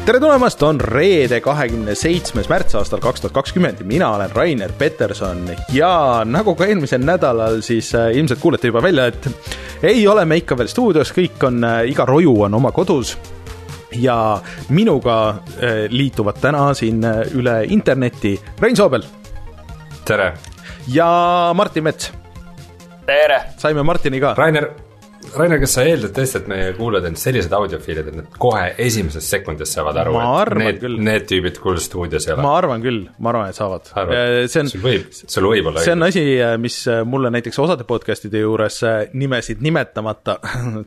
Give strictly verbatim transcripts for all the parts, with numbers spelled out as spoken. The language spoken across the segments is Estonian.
tere tulemast, on reede kahekümne seitsmes märts aastal kaks tuhat kakskümmend. Mina olen Rainer Peterson ja nagu ka eelmisel nädalal, siis äh, ilmselt kuulete juba välja, et ei ole me ikka veel stuudios, kõik on, äh, iga roju on oma kodus ja minuga äh, liituvad täna siin äh, üle interneti Rein Soobel. Tere. Ja Martin Mets. Tere. Saime Martini ka. Rainer, Rainer, kas sa eeldad tõesti, et meie kuulad end sellised audiofiilid, et need kohe esimeses sekundis saavad aru, et need, need tüübid kuul stuudios ei ole? Ma arvan küll, ma arvan, et saavad. See on, sul võib, sul võib olla. See on asi, mis mulle näiteks osade podcastide juures nimesid nimetamata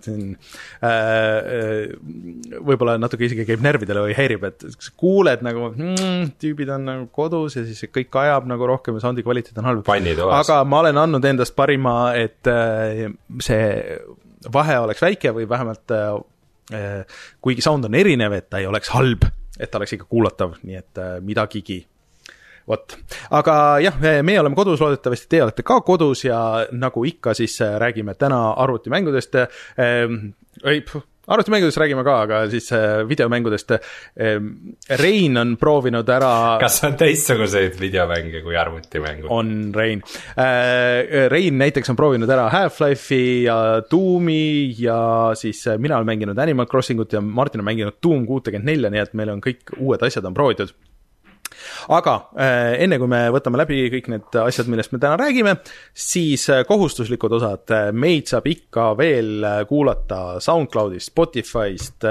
võib-olla natuke isegi käib närvidele või häirib, et kuuled nagu mm, tüübid on nagu kodus ja siis kõik ajab nagu rohkem ja soundi kvaliteet on halb. Aga ma olen andnud endast parima, et see vahe oleks väike või vähemalt äh, kuigi sound on erinev, et ta ei oleks halb, et ta oleks ikka kuulatav, nii et äh, midagigi. Vot. Aga jah, meie oleme kodus, loodetavasti te olete ka kodus ja nagu ikka siis äh, räägime täna arvutimängudest äh, ei, arvutimängudest räägime ka, aga siis videomängudest. Rein on proovinud ära... Kas on teistsuguseid videomänge kui arvutimängud? On Rein. Rein näiteks on proovinud ära Half-Life'i ja Doomi ja siis mina olen mänginud Animal Crossingut ja Martin on mänginud Doom kuuskümmend neli, nii et meil on kõik uued asjad on proovitud. Aga enne kui me võtame läbi kõik need asjad, millest me täna räägime, siis kohustuslikud osad. Meid saab ikka veel kuulata SoundCloudist, Spotify'st,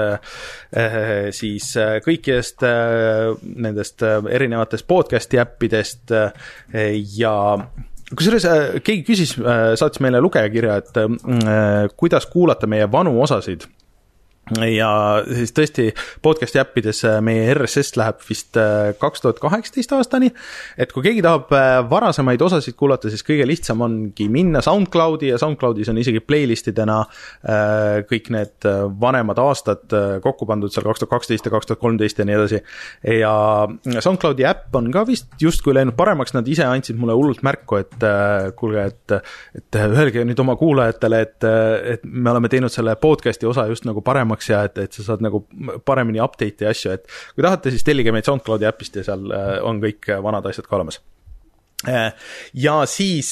siis kõikidest nendest erinevatest podcasti äppidest ja kusjuures keegi küsis, saatis meile lugejakirja, et kuidas kuulata meie vanu osasid. Ja siis tõesti podcasti äppides meie R S S läheb vist kaks tuhat kaheksateist aastani, et kui keegi tahab varasemaid osasid kuulata, siis kõige lihtsam ongi minna SoundCloudi ja SoundCloudis on isegi playlistidena kõik need vanemad aastad kokku pandud seal kaks tuhat kaksteist ja kaks tuhat kolmteist ja nii edasi. Ja SoundCloudi äpp on ka vist justkui läinud paremaks, nad ise andsid mulle hullult märku, et kuulge, et, et öelge nüüd oma kuulajatele, et, et me oleme teinud selle podcasti osa just nagu paremaks ja et, et sa saad nagu paremini update ja asju, et kui tahate, siis tellige meid SoundCloudi äpist ja seal on kõik vanad asjad ka olemas. Ja siis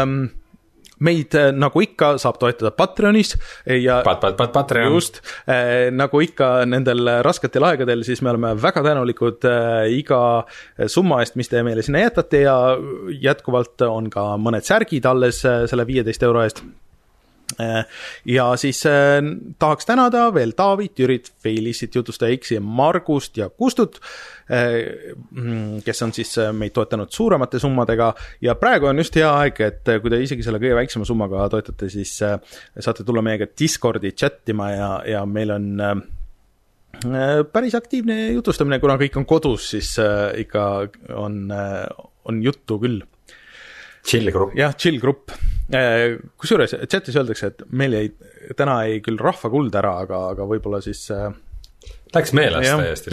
meid nagu ikka saab toetada Patreonis ja pat, pat, pat, Patreon. Just, nagu ikka nendel rasketel aegadel, siis me oleme väga tänulikud iga summa eest, mis te meile sinna jätate ja jätkuvalt on ka mõned särgid alles selle viieteist euro eest. Ja siis äh, tahaks tänada veel Taavit, Jürit, Feilissit, Jutustaja X ja Margust ja Kustut, äh, kes on siis meid toetanud suuremate summadega ja praegu on just hea aeg, et kui te isegi selle kõige väiksema summaga toetate, siis äh, saate tulla meiega Discordi chattima ja, ja meil on äh, päris aktiivne jutustamine, kuna kõik on kodus, siis äh, ikka on, äh, on juttu küll. Chill grupp. Jah, chill grupp. Kusjuures chatis öeldakse, et meil ei, täna ei küll rahva kuld ära, aga, aga võib-olla siis... Läks meelest täiesti.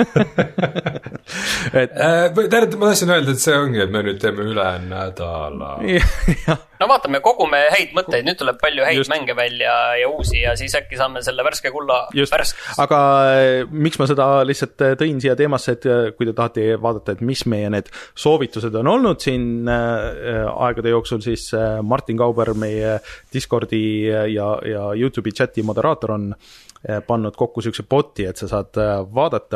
et... Tähendab, ma tahtsin öelda, et see ongi, et me nüüd teeme üle nädala. No vaatame, kogume häid mõtteid, nüüd tuleb palju häid Just. mänge välja ja uusi ja siis äkki saame selle värske kulla värskeks. Aga miks ma seda lihtsalt tõin siia teemasse, et kui te tahate vaadata, et mis meie need soovitused on olnud siin aegade jooksul, siis Martin Kauber, meie Discordi ja, ja YouTube'i chati moderaator on pannud kokku sükse boti, et sa saad vaadata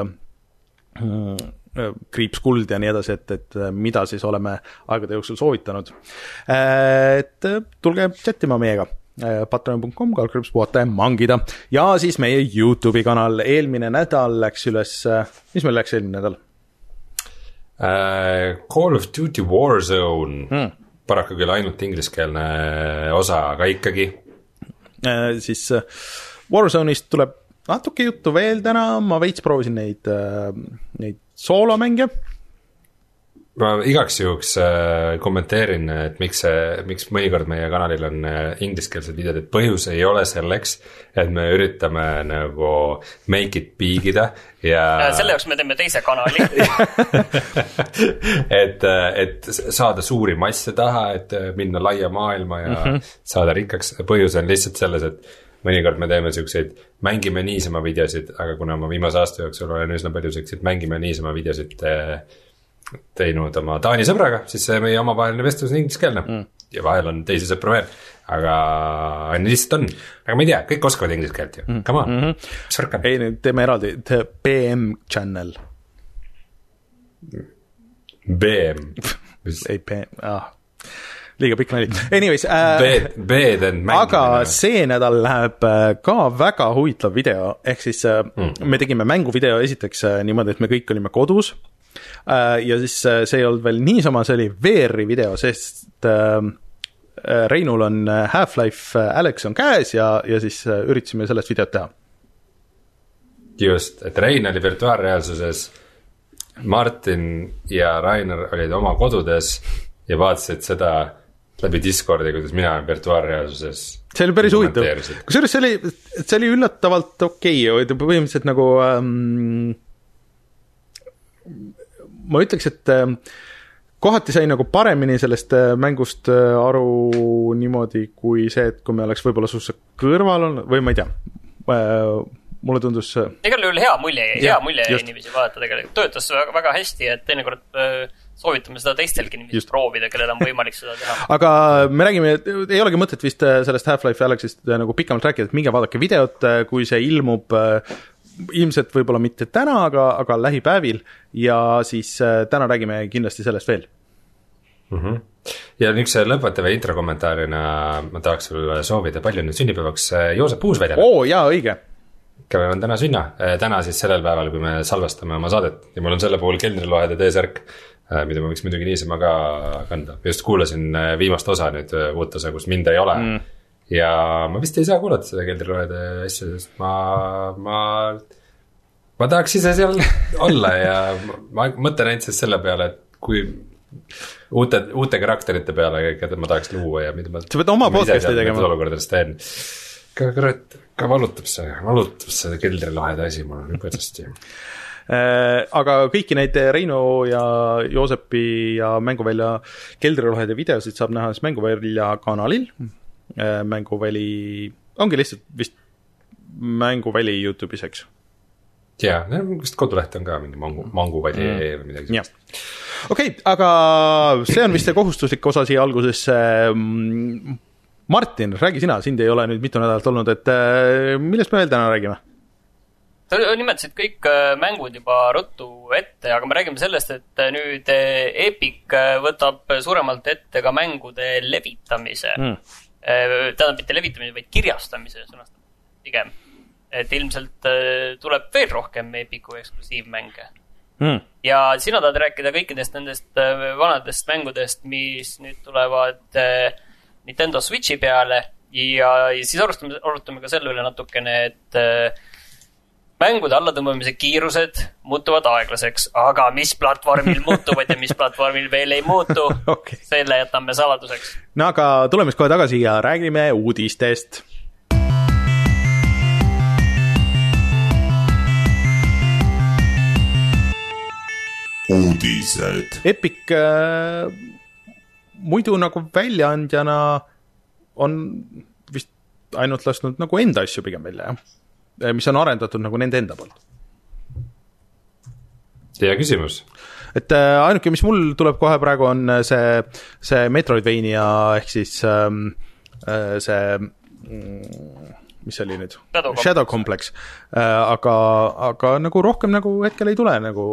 kriips kuld ja nii edasi, et, et mida siis oleme aegade jooksul soovitanud. Et tulge chattima meiega. patreon punkt com, kalkriips puhata ja mangida. Ja siis meie YouTube'i kanal eelmine nädal läks üles, mis meil läks eelmine nädal? Uh, Call of Duty Warzone. Hmm. Paraku küll ainult ingliskeelne osa, aga ikkagi. Uh, siis... Warzone'ist tuleb natuke juttu veel täna, ma veits proovisin neid, neid soolomänge. Ma igaks juhuks kommenteerin, et miks, miks mõnikord meie kanalil on ingliskeelsed videod, et põhjus ei ole selleks, et me üritame nagu make it bigida ja... ja selle jaoks me teeme teise kanali. et, et saada suuri masse taha, et minna laia maailma ja mm-hmm. saada rikkaks. Põhjus on lihtsalt selles, et mõnikord me teeme siukseid mängime niisama videosid, aga kuna ma viimase aasta jooksul olen üsna palju siukseid mängime niisama videosid teinud oma Taani sõbraga, siis see meie omavaheline vestlus on ingliskeelne mm. ja vahel on teisi sõpru veel, aga lihtsalt on, aga ma ei tea, kõik oskavad inglise keelt ju, come on mm, -hmm. mis värk on? ei, nüüd teeme eraldi, B M channel. B M ei, B M, ah liiga pikk nali. Anyways äh, B, B-d on mängimine. Aga see nädal läheb ka väga huvitav video, ehk siis mm. me tegime mänguvideo esiteks niimoodi, et me kõik olime kodus äh, ja siis see ei olnud veel niisama, see oli V R-i video, sest äh, Reinul on Half-Life Alyx on käes ja, ja siis üritasime sellest videot teha. Just, et Rein oli virtuaalreaalsuses, Martin ja Rainer olid oma kodudes ja vaatasid seda läbi Discordi, kuidas mina olen virtuaalreaalsuses. See oli päris huvitav. Kusjuures see oli, see oli üllatavalt okei okay. Põhimõtteliselt nagu ähm, ma ütleks, et äh, kohati sai nagu paremini sellest äh, mängust äh, aru niimoodi kui see, et kui me oleks võib-olla sussa kõrval olnud või ma ei tea äh, mulle tundus igal juhul hea mulje, hea mulje inimesi vaadata tegelikult. Töötas väga, väga hästi, et teinekord äh, soovitame seda teistelgi nimelt proovida, kellel on võimalik seda teha. Aga me räägime, ei olegi mõtet vist sellest Half-Life Alyxist nagu pikemalt rääkida, et minge vaadake videot, kui see ilmub ilmselt võib-olla mitte täna, aga, aga lähipäevil ja siis täna räägime kindlasti sellest veel. Mm-hmm. Ja üks lõpetava introkommentaarina ma tahaks sulle soovida palju nüüd sünnipäevaks Joosep Uusväljale. Oo, jaa, õige. Kellel on täna sünna, täna siis sellel päeval, kui me salvestame oma saadet ja mul on selle puhul keldrilohede T-särk, mida ma võiks muidugi niisama ka kanda. Just kuulasin viimast osa nüüd uut osa, kus mind ei ole mm. ja ma vist ei saa kuulata seda keldrilohede asja, sest ma, ma, ma tahaks ise seal olla ja ma mõtlen ainult siis selle peale, et kui uute, uute karakterite peale, keda ma tahaks luua ja mida ma sa pead oma podcasti tegema. Olukordades teen. Ka, ka, ka valutab see, valutab see keldrilahede asi, mul on juba tõesti. Aga kõiki neid Reino ja Joosepi ja Mänguvälja keldrilahede videosid saab näha siis Mänguvälja kanalil. Mänguväli, ongi lihtsalt vist Mänguväli YouTube'is, eks? Jaa, vist koduleht on ka mingi mangu, Manguväli mm. või midagi. Okei, okay, aga see on vist see kohustuslik osa siia algusesse. Martin, räägi sina, sind ei ole nüüd mitu nädalat olnud, et millest me veel täna räägime? Sa nimetasid kõik mängud juba ruttu ette, aga me räägime sellest, et nüüd Epic võtab suuremalt ette ka mängude levitamise. Mm. Tähendab mitte levitamise, vaid kirjastamise sõnastab pigem. Et ilmselt tuleb veel rohkem Epicu eksklusiivmänge. Mm. Ja sina tahad rääkida kõikidest nendest vanadest mängudest, mis nüüd tulevad Nintendo Switchi peale ja, ja siis arutame, arutame ka selle üle natukene, et äh, mängude allatõmbamise kiirused muutuvad aeglaseks, aga mis platvormil muutuvad ja mis platvormil veel ei muutu, okay. Selle jätame saladuseks. No aga tuleme kohe tagasi ja räägime uudistest. Uudised. Epic äh, muidu nagu väljaandjana on vist ainult lasknud nagu enda asju pigem välja, jah? Mis on arendatud nagu nende enda poolt. Hea küsimus. Et äh, ainuke, mis mul tuleb kohe praegu on see, see Metroidvania ehk siis ähm, äh, see mis oli nüüd? Shadow, Shadow Complex. Äh, aga, aga nagu rohkem nagu hetkel ei tule nagu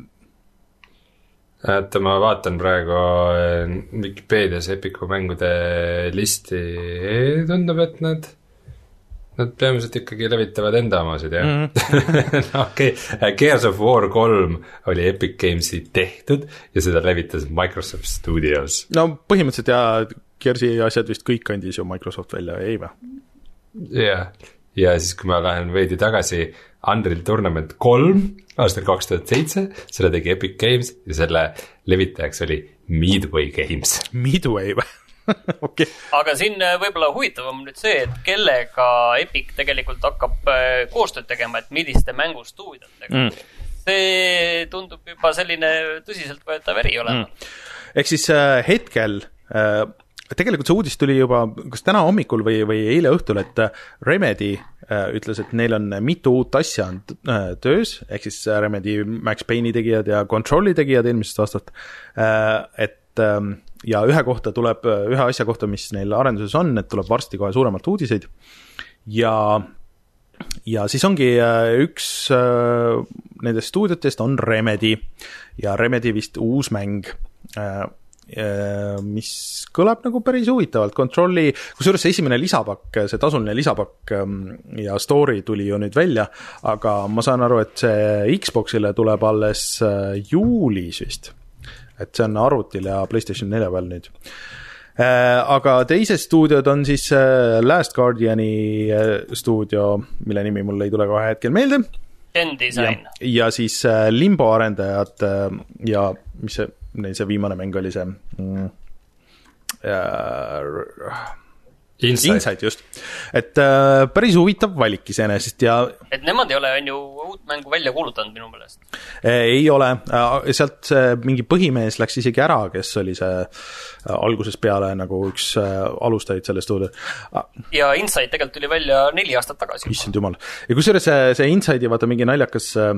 et ma vaatan praegu Wikipedias Epicu mängude listi, tundub, et nad, nad peamiselt ikkagi levitavad enda omasid, jah? Mm-hmm. Okei, okay. Gears of War kolm oli Epic Gamesi tehtud ja seda levitas Microsoft Studios. No põhimõtteliselt ja Gearsi asjad vist kõik andis ju Microsoft välja, ei või? Jah, ja siis kui ma lähen veidi tagasi Unreal Tournament kolm aastal kaks tuhat seitse, selle tegi Epic Games ja selle levitajaks oli Midway Games. Midway või? Okay. Aga siin võib-olla huvitavam nüüd see, et kellega Epic tegelikult hakkab koostööd tegema, et milliste mängustuudidega. Mm. See tundub juba selline tõsiselt võetav eri olema. Mm. Ehk siis äh, hetkel äh, tegelikult see uudis tuli juba kas täna hommikul või, või eile õhtul, et Remedy äh, ütles, et neil on mitu uut asja on äh, töös, ehk siis Remedy Max Payne'i tegijad ja Control'i tegijad eelmisest aastast, äh, et äh, ja ühe kohta tuleb, ühe asja kohta, mis neil arenduses on, et tuleb varsti kohe suuremalt uudiseid ja ja siis ongi äh, üks äh, nendest stuudiotest on Remedy ja Remedy vist uus mäng äh, mis kõlab nagu päris huvitavalt, Controlli, kusjuures see esimene lisapakk, see tasuline lisapakk ja story tuli ju nüüd välja, aga ma saan aru, et see Xboxile tuleb alles juulis vist, et see on arvutil ja PlayStation nelja peal nüüd. Aga teised stuudiod on siis Last Guardiani stuudio, mille nimi mul ei tule kohe hetkel meelde. N-Design. Ja, ja siis Limbo arendajad ja mis see neil see viimane mäng oli see mm, äh, Inside. Inside just, et äh, päris huvitav valik iseenesest ja et nemad ei ole on ju uut mängu välja kuulutanud minu meelest äh, ei ole, äh, sealt see mingi põhimees läks isegi ära, kes oli see äh, algusest peale nagu üks äh, alustajaid selle stuudio ah. ja Inside tegelikult tuli välja neli aastat tagasi issand jumal, ja kusjuures see, see Inside'i vaata mingi naljakas äh,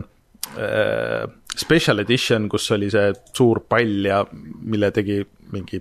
special edition, kus oli see suur pall ja mille tegi mingi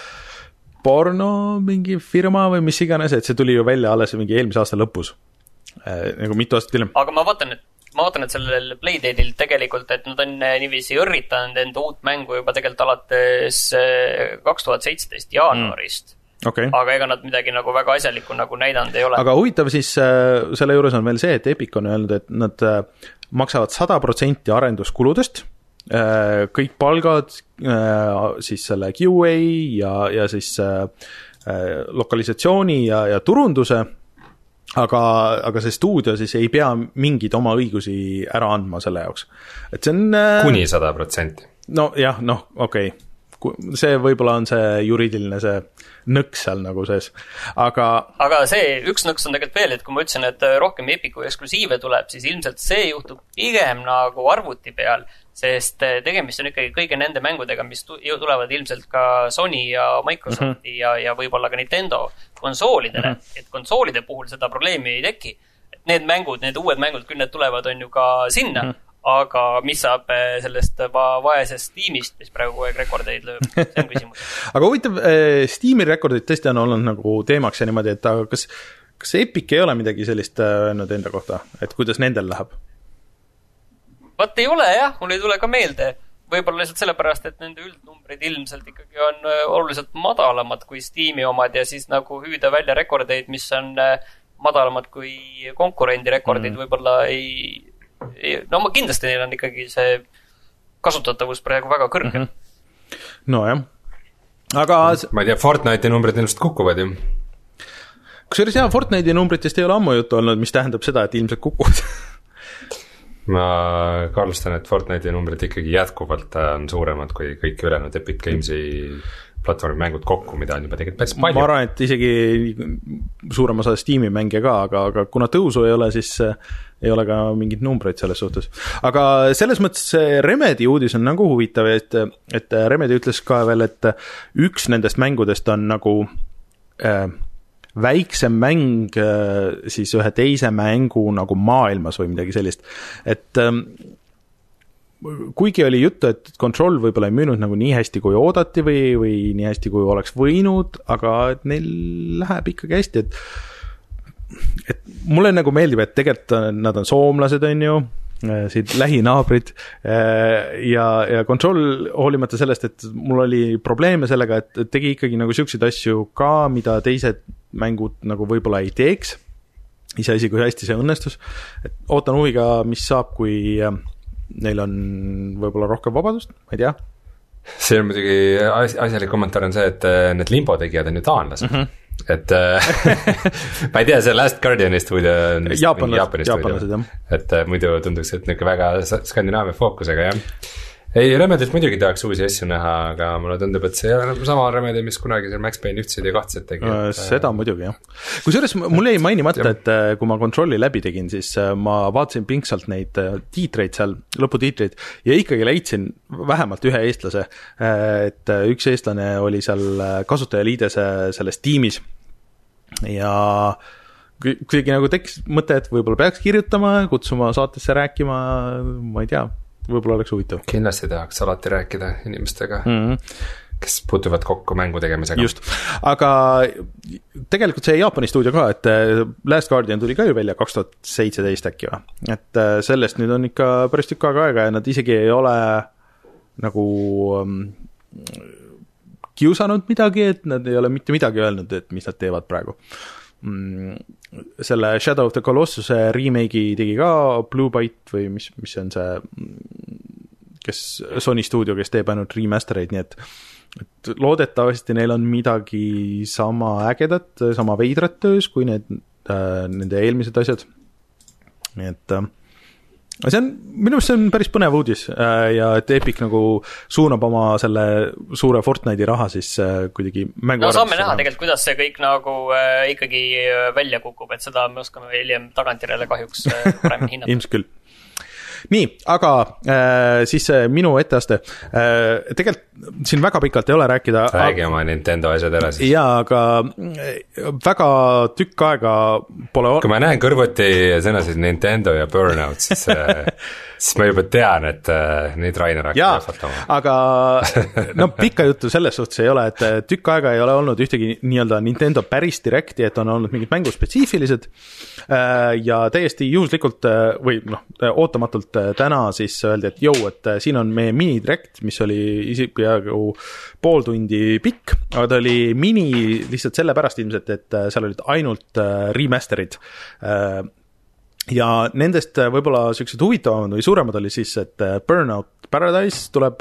porno mingi firma või mis iganes, et see tuli ju välja alles mingi eelmise aasta lõpus nagu mitu aastat hiljem. Aga ma vaatan, et ma vaatan, et sellel Playdate'il tegelikult, et nad on niiviisi õrritanud enda uut mängu juba tegelikult alates kaks tuhat seitseteist jaanuarist mm. okay. aga ega nad midagi nagu väga asjalikku nagu näidanud ei ole. Aga huvitav siis selle juures on veel see, et Epic on öelnud, et nad maksavad sada protsenti arenduskuludest, kõik palgad, siis selle Q A ja, ja siis lokalisatsiooni ja, ja turunduse, aga, aga see stuudio siis ei pea mingid oma õigusi ära andma selle jaoks. Et see on kuni sada protsenti. No jah, noh, okei okay. See võib-olla on see juriidiline see nõks seal nagu sees, aga aga see üks nõks on tegelikult veel, et kui ma ütlesin, et rohkem Epicu eksklusiive tuleb, siis ilmselt see juhtub pigem nagu arvuti peal, sest tegemist on ikkagi kõige nende mängudega, mis tulevad ilmselt ka Sony ja Microsofti mm-hmm. ja, ja võib-olla ka Nintendo konsoolidele, mm-hmm. et konsoolide puhul seda probleemi ei teki. Et need mängud, need uued mängud, küll need tulevad on ju ka sinna, mm-hmm. aga mis saab sellest va- vaesest Steamist, mis praegu kogu aeg rekordeid lööb, see on küsimus. Aga huvitav, Steam'i rekordid tõesti on olnud nagu teemaks ja niimoodi, et aga kas, kas Epic ei ole midagi sellist öelnud enda kohta, et kuidas nendel läheb? Vaat ei ole jah, mul ei tule ka meelde. Võib-olla lihtsalt sellepärast, et nende üldnumbrid ilmselt ikkagi on oluliselt madalamad kui Steam'i omad ja siis nagu hüüda välja rekordeid, mis on madalamad kui konkurendi rekordid, mm. võib-olla ei no ma kindlasti neil on ikkagi see kasutatavus praegu väga kõrge. Mm-hmm. No jah. Aga ma ei tea, Fortnite'i numbrid ilmselt kukuvad ju. Kusjuures jah, Fortnite'i numbritest ei ole ammu juttu olnud, mis tähendab seda, et ilmselt kukuvad. Ma kaalustan, et Fortnite'i numbrid ikkagi jätkuvalt on suuremad kui kõik ülejäänud Epic Games'i platvormi mängud kokku, mida on juba tegelikult päris palju. Ma arvan, et isegi suurem osa Steam'i mänge ka, aga, aga kuna tõusu ei ole, siis ei ole ka mingid numbreid selles suhtes. Aga selles mõttes see Remedy uudis on nagu huvitav, et, et Remedy ütles ka veel, et üks nendest mängudest on nagu äh, väiksem mäng äh, siis ühe teise mängu nagu maailmas või midagi sellist. Et äh, kuigi oli juttu, et Control võib-olla ei müünud nagu nii hästi, kui oodati või, või nii hästi, kui oleks võinud, aga et neil läheb ikkagi hästi, et et mulle nagu meeldib, et tegelikult nad on soomlased, on ju, siit lähinaabrid ja, ja Control hoolimata sellest, et mul oli probleeme sellega, et tegi ikkagi nagu siukseid asju ka, mida teised mängud nagu võib-olla ei teeks, iseasi, kui hästi see õnnestus, et ootan huviga, mis saab, kui neil on võib-olla rohkem vabadust, ma ei tea. See on muidugi asjalik kommentaar on see, et need Limbo tegijad on ju taanlased. Mm-hmm. Et ma ei tea, see Last Guardiani stuudio on Jaapanlased, Jaapanlased, jah. Et muidu tunduks, et niisugune väga Skandinaavia fookusega, jah. ei, Remedilt muidugi tahaks uusi asju näha, aga mulle tundub, et see ei ole sama Remedi, mis kunagi seal Max Payne ühtseid ja kahtseid tegi. Et... Seda muidugi, jah. Kusjuures mul jäi mainimata, et kui ma kontrolli läbi tegin, siis ma vaatasin pingsalt neid tiitreid seal, lõputiitreid, ja ikkagi leidsin vähemalt ühe eestlase, et üks eestlane oli seal kasutajaliides selles tiimis ja kuidagi nagu tekkis mõte, et võib-olla peaks kirjutama, kutsuma saatesse rääkima, ma ei tea, võib-olla oleks huvitav. Kindlasti tahaks alati rääkida inimestega, mm-hmm. kes puutuvad kokku mängu tegemisega. Just, aga tegelikult see Jaapani stuudio ka, et Last Guardian tuli ka ju välja kaks tuhat seitseteist äkki või, et sellest nüüd on ikka päris tükk aega aega ja nad isegi ei ole nagu kiusanud midagi, et nad ei ole mitte midagi öelnud, et mis nad teevad praegu. Selle Shadow of the Colossuse remake'i tegi ka Blue Byte või mis, mis on see, kes Sony stuudio, kes teeb ainult remastereid, nii et, et loodetavasti neil on midagi sama ägedat, sama veidrat töös kui need, äh, nende eelmised asjad. Nii et äh, see on, minu meelest see on päris põnev uudis äh, ja et Epic nagu suunab oma selle suure Fortnite'i raha siis äh, kuidagi mängu no saame näha tegelikult, kuidas see kõik nagu äh, ikkagi välja kukub, et seda me oskame hiljem tagantjärele kahjuks äh, paremini hinnata. Ilmselt küll. Nii, aga äh, siis äh, minu etteaste äh, tegelikult siin väga pikalt ei ole rääkida. Räägi oma Nintendo asjad ära siis. Jaa, aga väga tükk aega pole... Kui ma näen kõrvuti sõnasid Nintendo ja Burnout, siis, siis ma juba tean, et neid Rainer hakkab jahvatama. Aga no pikka juttu selles suhtes ei ole, et tükk aega ei ole olnud ühtegi nii-öelda Nintendo päris direkti, et on olnud mingid mänguspetsiifilised ja täiesti juhuslikult või noh, ootamatult täna siis öeldi, et jõu, et siin on meie mini-direkt, mis oli isi peaaegu pool tundi pikk, aga ta oli mini lihtsalt sellepärast ilmselt, et seal olid ainult remasterid ja nendest võib-olla sellised huvitavamad või suuremad oli siis, et Burnout Paradise tuleb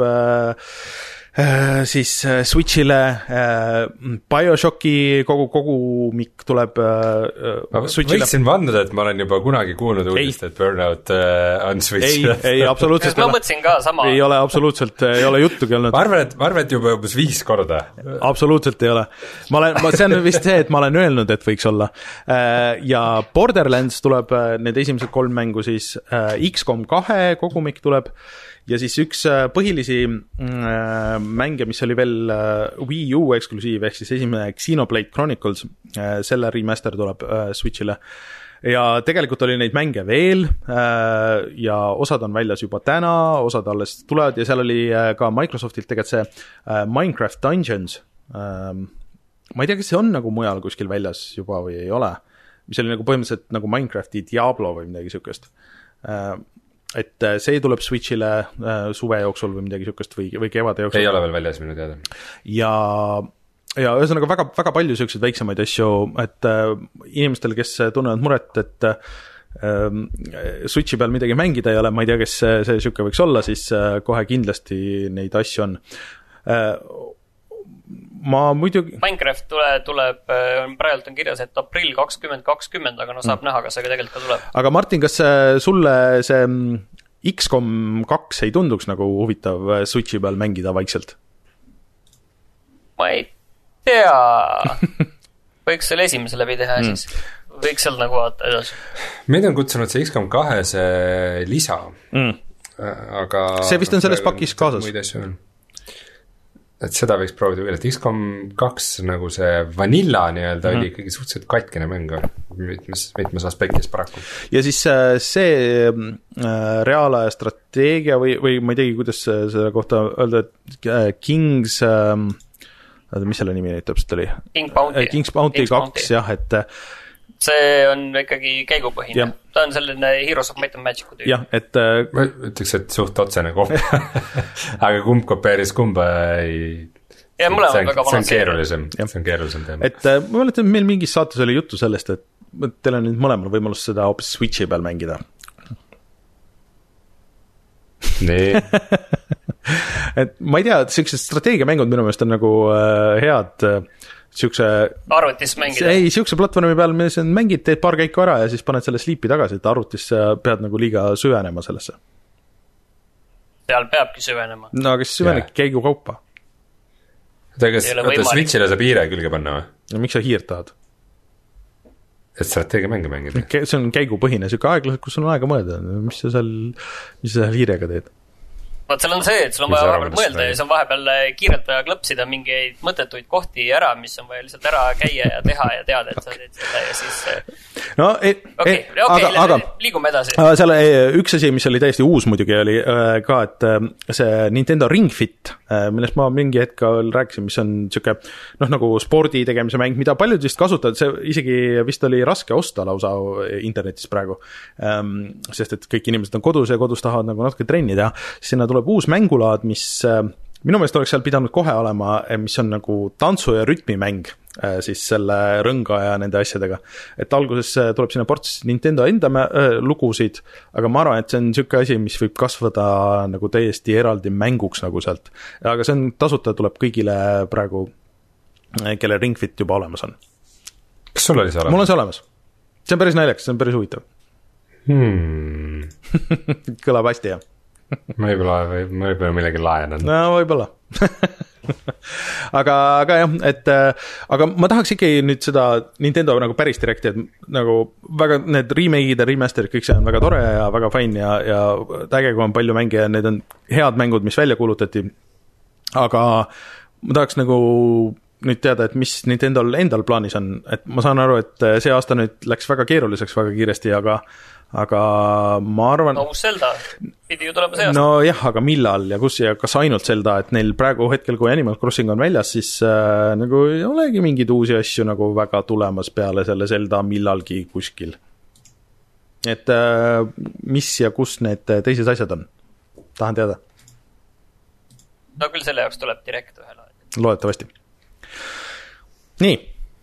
siis Switchile, BioShocki kogu kogumik tuleb ma Switchile. Võiksin vanduda, et ma olen juba kunagi kuulnud uudist, et Burnout on Switchile. Ei, ei, absoluutselt ma mõtlesin ka sama. Ei ole absoluutselt, ei ole juttugi olnud. Ma arvan, et, ma arvan, et juba umbes viis korda. Absoluutselt ei ole. Ma olen, ma, see on vist see, et ma olen öelnud, et võiks olla. Ja Borderlands tuleb, need esimesed kolm mängu siis, X COM kahe kogumik tuleb, ja siis üks põhilisi mänge, mis oli veel Wii U eksklusiiv, ehk siis esimene Xenoblade Chronicles, selle remaster tuleb Switchile. Ja tegelikult oli neid mänge veel ja osad on väljas juba täna, osad alles tulevad ja seal oli ka Microsoftilt tegelikult see Minecraft Dungeons. Ma ei tea, kas see on nagu mujal kuskil väljas juba või ei ole, mis oli nagu põhimõtteliselt nagu Minecrafti Diablo või midagi sükest. Et see tuleb Switchile suve jooksul või midagi sükest või, või kevade jooksul. Ei ole veel väljas minu teada. Ja, ja ühesõnaga väga, väga palju selliseid väiksemaid asju, et äh, inimestel, kes tunnevad muret, et äh, Switchi peal midagi mängida ei ole, ma ei tea, kes see, see süke võiks olla, siis äh, kohe kindlasti neid asju on. Äh, ma muidugi... Minecraft tule, tuleb, praegult on kirjas, et aprill kakskümmend kakskümmend, aga no saab mm. näha, kas see ka tegelikult ka tuleb. Aga Martin, kas sulle see X COM kaks ei tunduks nagu huvitav Switchi peal mängida vaikselt? Ma ei tea. Võiks selle esimese läbi teha mm. siis. Võiks seal nagu vaata edasi. Meid on kutsunud see X COM kahe see lisa. Mm. Aga... See vist on selles pakis kaasas. Muid asju on. Et seda võiks proovida veel, et X COM kaks nagu see vanilla nii-öelda mm-hmm. oli ikkagi suhteliselt katkine mäng mitmes, mitmes aspektis paraku. Ja siis see reaalaja strateegia või, või ma ei teagi, kuidas selle kohta öelda, et Kings, mis selle nimi nüüd täpselt oli? King Bounty. Kings Bounty kaks, jah, et see on ikkagi käigupõhine. Ja. Ta on selline Heroes of Might and Magic tüüp. Jah, et ma ütleks, et suht otsene koht. Aga kumb kopeeris kumba ei... Ja mulle on väga see on keerulisem, see on keerulisem teema. Et ma mäletan, et meil mingis saates oli juttu sellest, et teil on nüüd mõlemal võimalus seda hoopis Switchi peal mängida. Nii. Et ma ei tea, sellised strateegiamängud minu meelest on nagu äh, head äh, siukse... Arvutis mängida? Ei, siukse platvormi peal, milles mängid, teed paar käiku ära ja siis paned selle sleepi tagasi, et arvutis pead nagu liiga süvenema sellesse. seal peabki süvenema. No aga siis süvenebki yeah. käigu kaupa. Oota, kas oota, Switchile saab hiire külge panna või? No miks sa hiirt tahad? Et strateegia mänge mängida. See on käigupõhine, süke aeglaselt, kus sul on aega mõelda. Mis sa seal, mis sa seal hiirega teed? Vaat seal on see, et sul on vaja vahepeal mõelda ja siis on vahepeal kiirelt vaja klõpsida mingeid mõttetuid kohti ära, mis on vaja lihtsalt ära käia ja teha ja teada, et sa teed seda ja siis no, ei, okei, ei, okei, aga, liigume edasi. Seal üks asi, mis oli täiesti uus muidugi, oli ka, et see Nintendo Ring Fit, millest ma mingi hetkel rääkisin, mis on siuke, noh, nagu spordi tegemise mäng, mida paljud vist kasutavad, see isegi vist oli raske osta lausa internetis praegu, sest et kõik inimesed on kodus ja kodus tahavad nagu natuke trenni teha, sinna tuleb uus mängulaad, mis minu meelest oleks seal pidanud kohe olema, mis on nagu tantsu- ja rütmimäng siis selle rõnga ja nende asjadega. Et alguses tuleb sinna ports Nintendo enda lugusid, aga ma arvan, et see on niisugune asi, mis võib kasvada nagu täiesti eraldi mänguks nagu sealt. Aga see on tasuta, tuleb kõigile praegu, kelle Ring Fit juba olemas on. Kas sul oli see olemas? Mul on see olemas. See on päris naljakas, see on päris huvitav. Hmm. Kõlab hästi, jah. ma võib-olla või, ma võib-olla millegi laenan. No võib-olla. aga, aga jah, et aga ma tahaks ikkagi nüüd seda Nintendo nagu päris direkti, et nagu väga need remake'id ja remasterid, kõik see on väga tore ja väga fine ja, ja äge, kui on palju mänge ja need on head mängud, mis välja kuulutati. Aga ma tahaks nagu nüüd teada, et mis Nintendol endal plaanis on, et ma saan aru, et see aasta nüüd läks väga keeruliseks väga kiiresti, aga aga ma arvan... No uus Zelda, pidi ju tulema see aasta. No jah, aga millal ja kus ja kas ainult Zelda, et neil praegu hetkel, kui Animal Crossing on väljas, siis äh, nagu ei olegi mingeid uusi asju nagu väga tulemas peale selle Zelda millalgi kuskil. Et äh, mis ja kus need teised asjad on? Tahan teada. No küll selle jaoks tuleb direkt ühel ajal. Loodetavasti. Nii.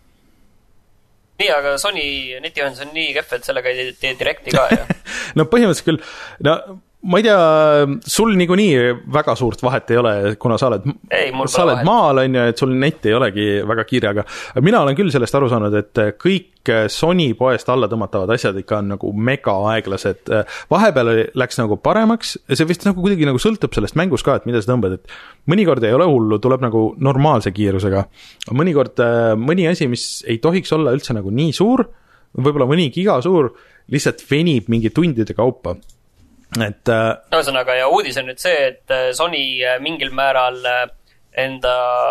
Nii, aga Sony netiühendus on nii kehv, et sellega ei tee direkti ka, jah? No põhimõtteliselt küll, no ma ei tea, sul niikuinii väga suurt vahet ei ole, kuna sa oled, ei, sa oled maal, on ju, et sul net ei olegi väga kiire, aga mina olen küll sellest aru saanud, et kõik Sony poest alla tõmmatavad asjad ikka on nagu mega aeglased. Vahepeal läks nagu paremaks, see vist nagu kuidagi nagu sõltub sellest mängus ka, et mida sa tõmbad, et mõnikord ei ole hullu, tuleb nagu normaalse kiirusega. Mõnikord mõni asi, mis ei tohiks olla üldse nagu nii suur, võib-olla mõni giga suur, lihtsalt venib mingi tundide kaupa. Et no ühesõnaga, ja uudis on nüüd see, et Sony mingil määral enda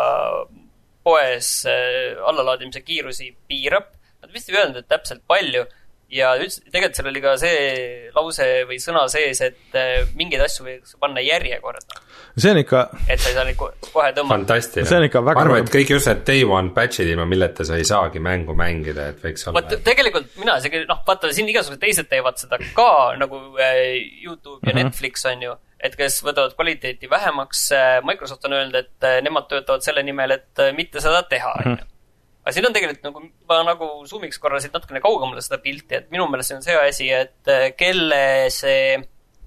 poes allalaadimise kiirusi piirab. Nad vist ei öelnud, et täpselt palju ja tegelikult seal oli ka see lause või sõna sees, et mingeid asju võiks panna järjekorda. See on ikka... Et sa ei saa neid kohe tõmmata. Fantastiline. See on ikka väga... Ma arvan, et kõik just need day one patchid ilma milleta sa ei saagi mängu mängida, et võiks olla... Vaat, tegelikult mina isegi, noh, vaata, siin igasugused teised teevad seda ka, nagu YouTube ja mm-hmm. Netflix on ju, et kes võtavad kvaliteeti vähemaks. Microsoft on öelnud, et nemad töötavad selle nimel, et mitte seda teha, on ju. Aga siin on tegelikult nagu, ma nagu zoomiks korra siit natukene kaugemale seda pilti, et minu meelest see on see asi, et kelle see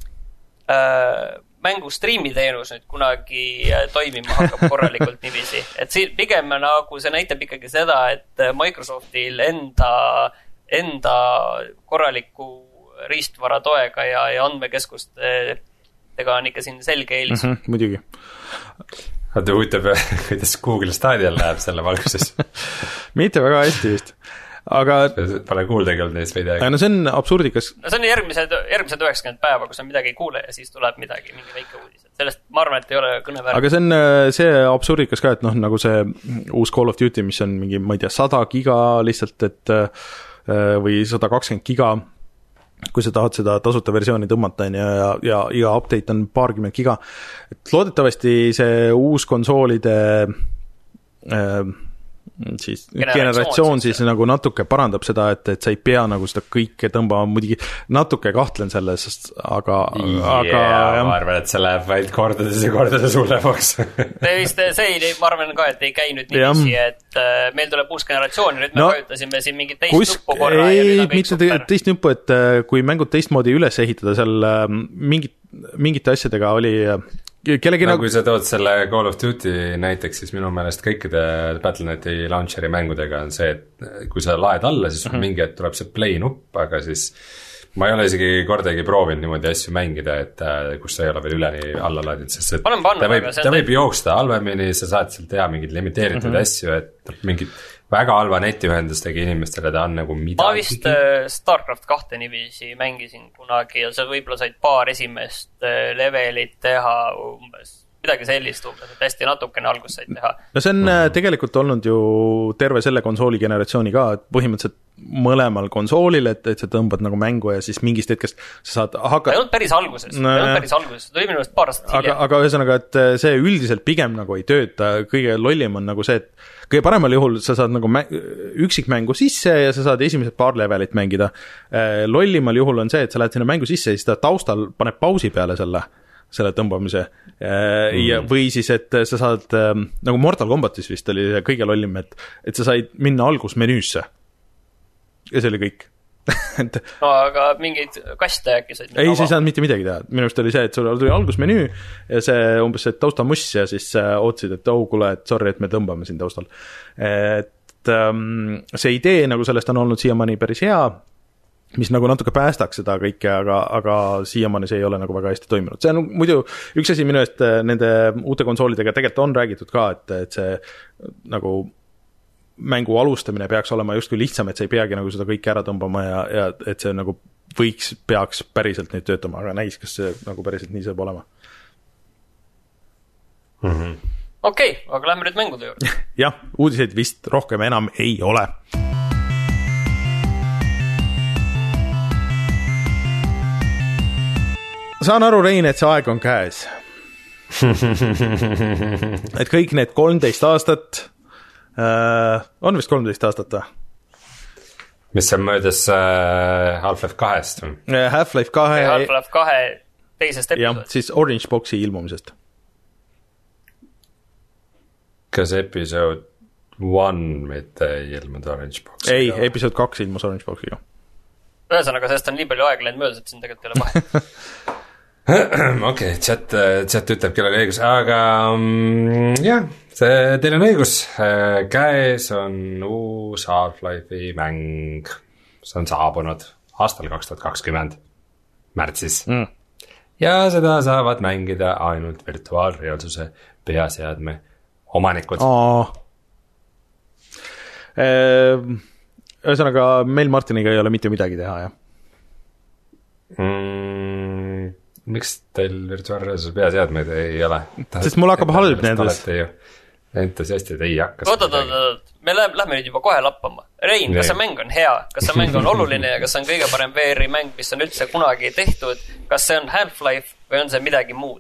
äh, mängu striimiteenus nüüd kunagi toimima hakkab korralikult niiviisi. Et siin pigem nagu see näitab ikkagi seda, et Microsoftil enda, enda korraliku riistvara toega ja, ja andmekeskustega on ikka siin selge eelis. Mm-hmm, muidugi. Vaata huvitav, kuidas Google Stadia läheb selle valguses. Mitte väga hästi vist. Aga... Pole kuuldagi olnud neist midagi. No see on absurdikas. No see on järgmised, järgmised üheksakümmend päeva, kus on midagi ei kuule ja siis tuleb midagi, mingi väike uudis. Sellest ma arvan, et ei ole kõne väärt. Aga see on see absurdikas ka, et noh, nagu see uus Call of Duty, mis on mingi, ma ei tea, sada giga lihtsalt, et või sada kakskümmend giga, kui sa tahad seda tasuta versiooni tõmmata ja, ja, ja iga update on paarkümmend giga. Et loodetavasti see uus konsoolide äh, siis generatsioon, generatsioon siis, siis nagu natuke parandab seda, et, et sa ei pea nagu seda kõike tõmbama, muidugi natuke kahtlen selles, aga, yeah, aga ma arvan, et see läheb vaid kordades ja kordades hullemaks. see ei, ma arvan ka, et ei käi nüüd niiviisi, et uh, meil tuleb uus generatsioon ja nüüd me no, vajutasime siin mingit teist kus, nuppu korra ei, ja nüüd on kõik super. Teist nuppu, et kui mängud teistmoodi üles ehitada, seal mingit, mingite asjadega oli kellegi no, nagu... Kui sa tood selle Call of Duty näiteks, siis minu meelest kõikide Battle.neti launcheri mängudega on see, et kui sa laed alla, siis mm-hmm. mingi, et tuleb see play nupp, aga siis ma ei ole isegi kordagi proovinud niimoodi asju mängida, et kus sa ei ole veel üleni alla laadinud, sest et pannud, ta võib, ta võib jooksta halvemini, sa saad seal teha mingeid limiteeritud mm -hmm. asju, et mingid väga halva netiühendustega inimestele ta on nagu midagi. Ma vist äh, StarCraft kahte niiviisi mängisin kunagi ja sa võib-olla said paar esimest äh, levelit teha umbes midagi sellist umbes, et hästi natukene algus said teha. No see on mm. tegelikult olnud ju terve selle konsooli generatsiooni ka, et põhimõtteliselt mõlemal konsoolil, et, et sa tõmbad nagu mängu ja siis mingist hetkest sa saad hakata... ei olnud päris alguses, no, ei olnud päris alguses, tuli minu eest paar aastat hiljem. Aga, aga ühesõnaga, et see üldiselt pigem nagu ei tööta, kõige lollim on nagu see, et kõige paremal juhul sa saad nagu mä- üksikmängu sisse ja sa saad esimesed paar levelit mängida. Lollimal juhul on see, et sa lähed sinna mängu sisse ja siis ta taustal paneb pausi peale selle selle tõmbamise mm. ja, või siis, et sa saad nagu Mortal Kombatis vist oli kõige lollim, et, et sa said minna algusmenüüsse ja see oli kõik et... no aga mingeid kaste äkki said ei, sa ei saanud mitte midagi teha, minu arust oli see, et sul tuli algusmenüü ja see umbes see taustamuss ja siis ootasid, et oh kuule, et sorry, et me tõmbame siin taustal, et um, see idee nagu sellest on olnud siiamaani päris hea, mis nagu natuke päästaks seda kõike, aga, aga siiamaani see ei ole nagu väga hästi toiminud. See on muidu üks asi minu eest nende uute konsoolidega tegelikult on räägitud ka, et, et see nagu mängu alustamine peaks olema justkui lihtsam, et sa ei peagi nagu seda kõike ära tõmbama ja, ja et see nagu võiks, peaks päriselt nüüd töötama, aga näis, kas see nagu päriselt nii saab olema. Mm-hmm. Okei, okay, aga lähme nüüd mängude juurde. jah, uudiseid vist rohkem enam ei ole. Saan aru, Rein, et see aeg on käes. et kõik need kolmteist aastat äh, on vist kolmteist aastat või? mis on möödas äh, Half-Life kahest või? Half-Life kahe Half-Life kahe teisest episood. jah, siis Orange Boxi ilmumisest. kas episood one mitte ei ilmunud Orange Boxi? ei, episood kaks ilmus Orange Boxiga. Ühesõnaga, sellest on nii palju aeg läinud möödas, et siin tegelikult ei ole vahe. okei, chat, chat ütleb, kellel õigus, aga um, jah, see, teil on õigus, käes on uus Half-Life'i mäng, see on saabunud aastal kaks tuhat kakskümmend märtsis mm. ja seda saavad mängida ainult virtuaalreaalsuse peaseadme omanikud. Ühesõnaga, meil Martiniga ei ole mitte midagi teha, jah? Mm, miks teil virtuaalreaalsuse peaseadmeid ei ole? Sest mul hakkab halb nendes. Entusiastid ei hakka. oot, oot, oot, me lähme nüüd juba kohe lappama. Rein, kas see mäng on hea? Kas see mäng on oluline ja kas see on kõige parem V R-i mäng, mis on üldse kunagi tehtud? Kas see on Half-Life või on see midagi muud?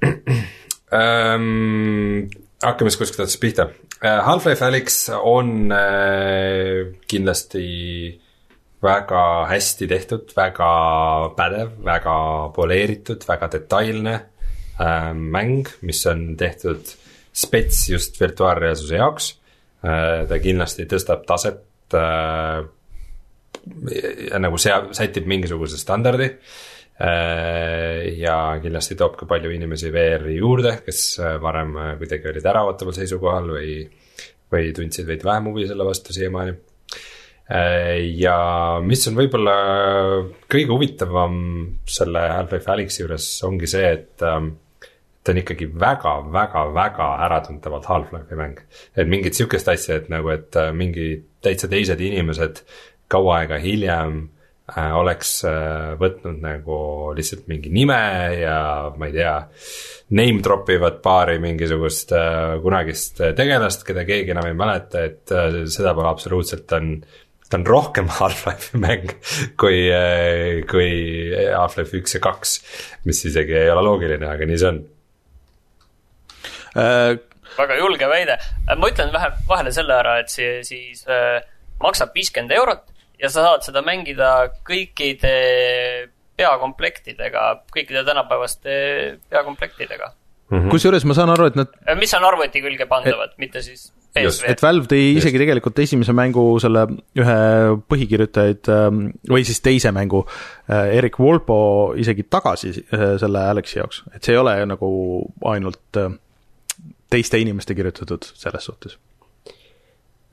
um, hakkame siis kuskilt otsast pihta. Half-Life Alyx on äh, kindlasti väga hästi tehtud, väga pädev, väga poleeritud, väga detailne äh, mäng, mis on tehtud spets just virtuaalreaalsuse jaoks. Äh, ta kindlasti tõstab taset äh, ja nagu see sätib mingisuguse standardi äh, ja kindlasti toob ka palju inimesi V R-i juurde, kes varem kuidagi olid äravataval seisukohal või, või tundsid veidi vähem huvi selle vastu siiamaani. Ja mis on võib-olla kõige huvitavam selle Half-Life Alyxi juures ongi see, et ta on ikkagi väga, väga, väga äratuntavalt Half-Life'i mäng. Et mingid sihukest asja, et nagu, et mingi täitsa teised inimesed kaua aega hiljem äh, oleks äh, võtnud nagu lihtsalt mingi nime ja ma ei tea, name dropivad paari mingisugust äh, kunagist tegelast, keda keegi enam ei mäleta, et äh, seda pole absoluutselt, on ta on rohkem Half-Life'i mäng kui, äh, kui Half-Life üks ja kaks, mis isegi ei ole loogiline, aga nii see on. Äh, väga julge väide. Ma ütlen vähe, vahele selle ära, et see siis äh, maksab viiskümmend eurot ja sa saad seda mängida kõikide peakomplektidega, kõikide tänapäevaste peakomplektidega. Mm-hmm. Kusjuures ma saan aru, et nad... mis on arvuti külge pandavad, et, mitte siis P S V. Et Valve tõi isegi tegelikult esimese mängu selle ühe põhikirjutajaid või siis teise mängu Erik Wolpo isegi tagasi selle Alyxi jaoks. Et see ei ole nagu ainult teiste inimeste kirjutatud selles suhtes.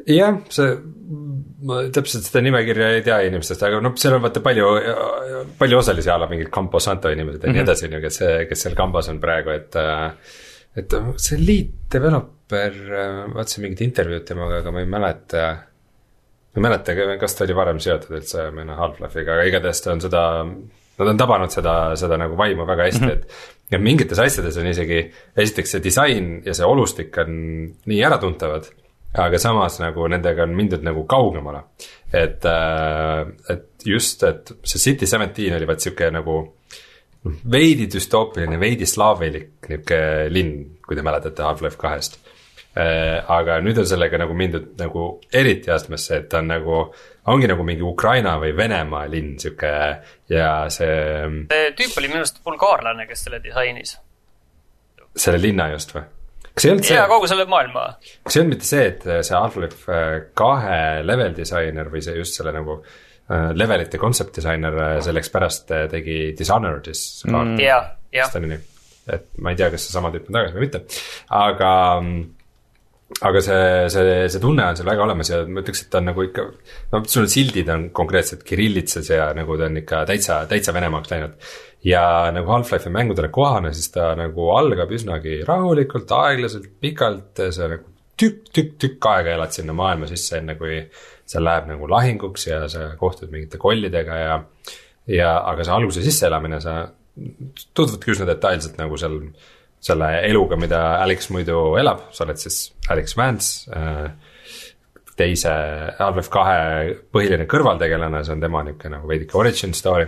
jah, see, ma täpselt seda nimekirja ei tea inimestest, aga noh, seal on vaata palju, palju osalisi ala mingid Campo Santo inimesed ja mm -hmm. nii edasi, kes, kes seal kambas on praegu, et et see lead developer, vaatasin mingit intervjuud temaga, aga ma ei mäleta, ma ei mäleta, kas ta oli varem seotud üldse meina Half-Life'iga, aga igatahes ta on seda, nad on tabanud seda, seda nagu vaimu väga hästi, mm -hmm. et ja mingites asjades on isegi, esiteks see disain ja see olustik on nii äratuntavad, aga samas nagu nendega on mindud nagu kaugemale, et, et just, et see City seventeen oli vaat siuke nagu veidi düstoopiline, veidi slaavilik niuke linn, kui te mäletate Half-Life kahest. Aga nüüd on sellega nagu mindud nagu eriti astmesse, et ta on nagu, ongi nagu mingi Ukraina või Venemaa linn siuke ja see see tüüp oli minust bulgaarlane, kes selle disainis. Selle linna just või? Kas ei olnud see? Ja kogu selle maailma. Kas ei olnud mitte see, et see Half-Life kahe level disainer või see just selle nagu levelite concept disainer selleks pärast tegi Dishonored'is mm. ja, ja. et ma ei tea, kas see sama tüüp on tagasi või mitte, aga aga see, see, see tunne on seal väga olemas ja ma ütleks, et ta on nagu ikka, no sul sildid on konkreetselt kirillitsas ja nagu ta on ikka täitsa, täitsa Venemaaks läinud ja nagu Half-Life'i mängudele kohane, siis ta nagu algab üsnagi rahulikult, aeglaselt, pikalt, sa nagu tükk, tükk, tükk aega elad sinna maailma sisse, enne kui see läheb nagu lahinguks ja sa kohtud mingite kollidega ja, ja aga see alguse sisseelamine, sa tutvudki üsna detailselt nagu seal selle eluga, mida Alex muidu elab, sa oled siis Alex Vance, teise Half-Life kahe põhiline kõrvaltegelane, see on tema niuke nagu veidike origin story.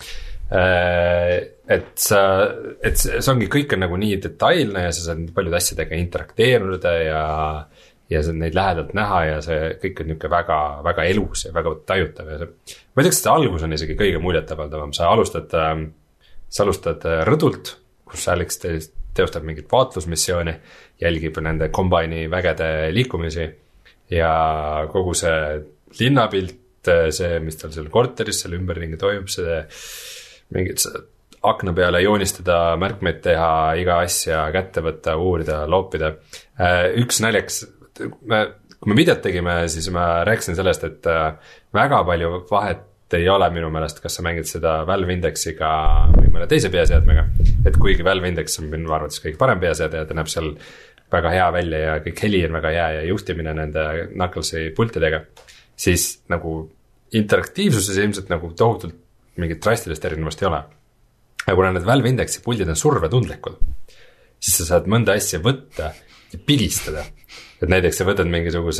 Et sa, et see ongi, kõik on nagu nii detailne ja sa saad paljude asjadega interakteeruda ja ja see neid lähedalt näha ja see kõik on niuke väga, väga elus ja väga tajutav ja see, ma ütleks, et see algus on isegi kõige muljetavaldavam, sa alustad, sa alustad rõdult, kus Alex teostab mingit vaatlusmissiooni, jälgib nende Combine'i vägede liikumisi ja kogu see linnapilt, see, mis tal seal korteris, seal ümberringi toimub, see mingid akna peale joonistada, märkmeid teha, iga asja kätte võtta, uurida, loopida. Üks naljaks, me, kui me videot tegime, siis ma rääkisin sellest, et väga palju vahet ei ole minu meelest, kas sa mängid seda Valve Indexiga või mõne teise peaseadmega, et kuigi Valve Index on minu arvates kõige parem peaseade ja ta näeb seal väga hea välja ja kõik heli on väga hea ja juhtimine nende Knucklesi pultidega, siis nagu interaktiivsuses ilmselt nagu tohutult mingit drastilist erinevust ei ole. Ja kuna need Valve Indexi puldid on survetundlikud, siis sa saad mõnda asja võtta ja pigistada. Et näiteks sa võtad mingisuguse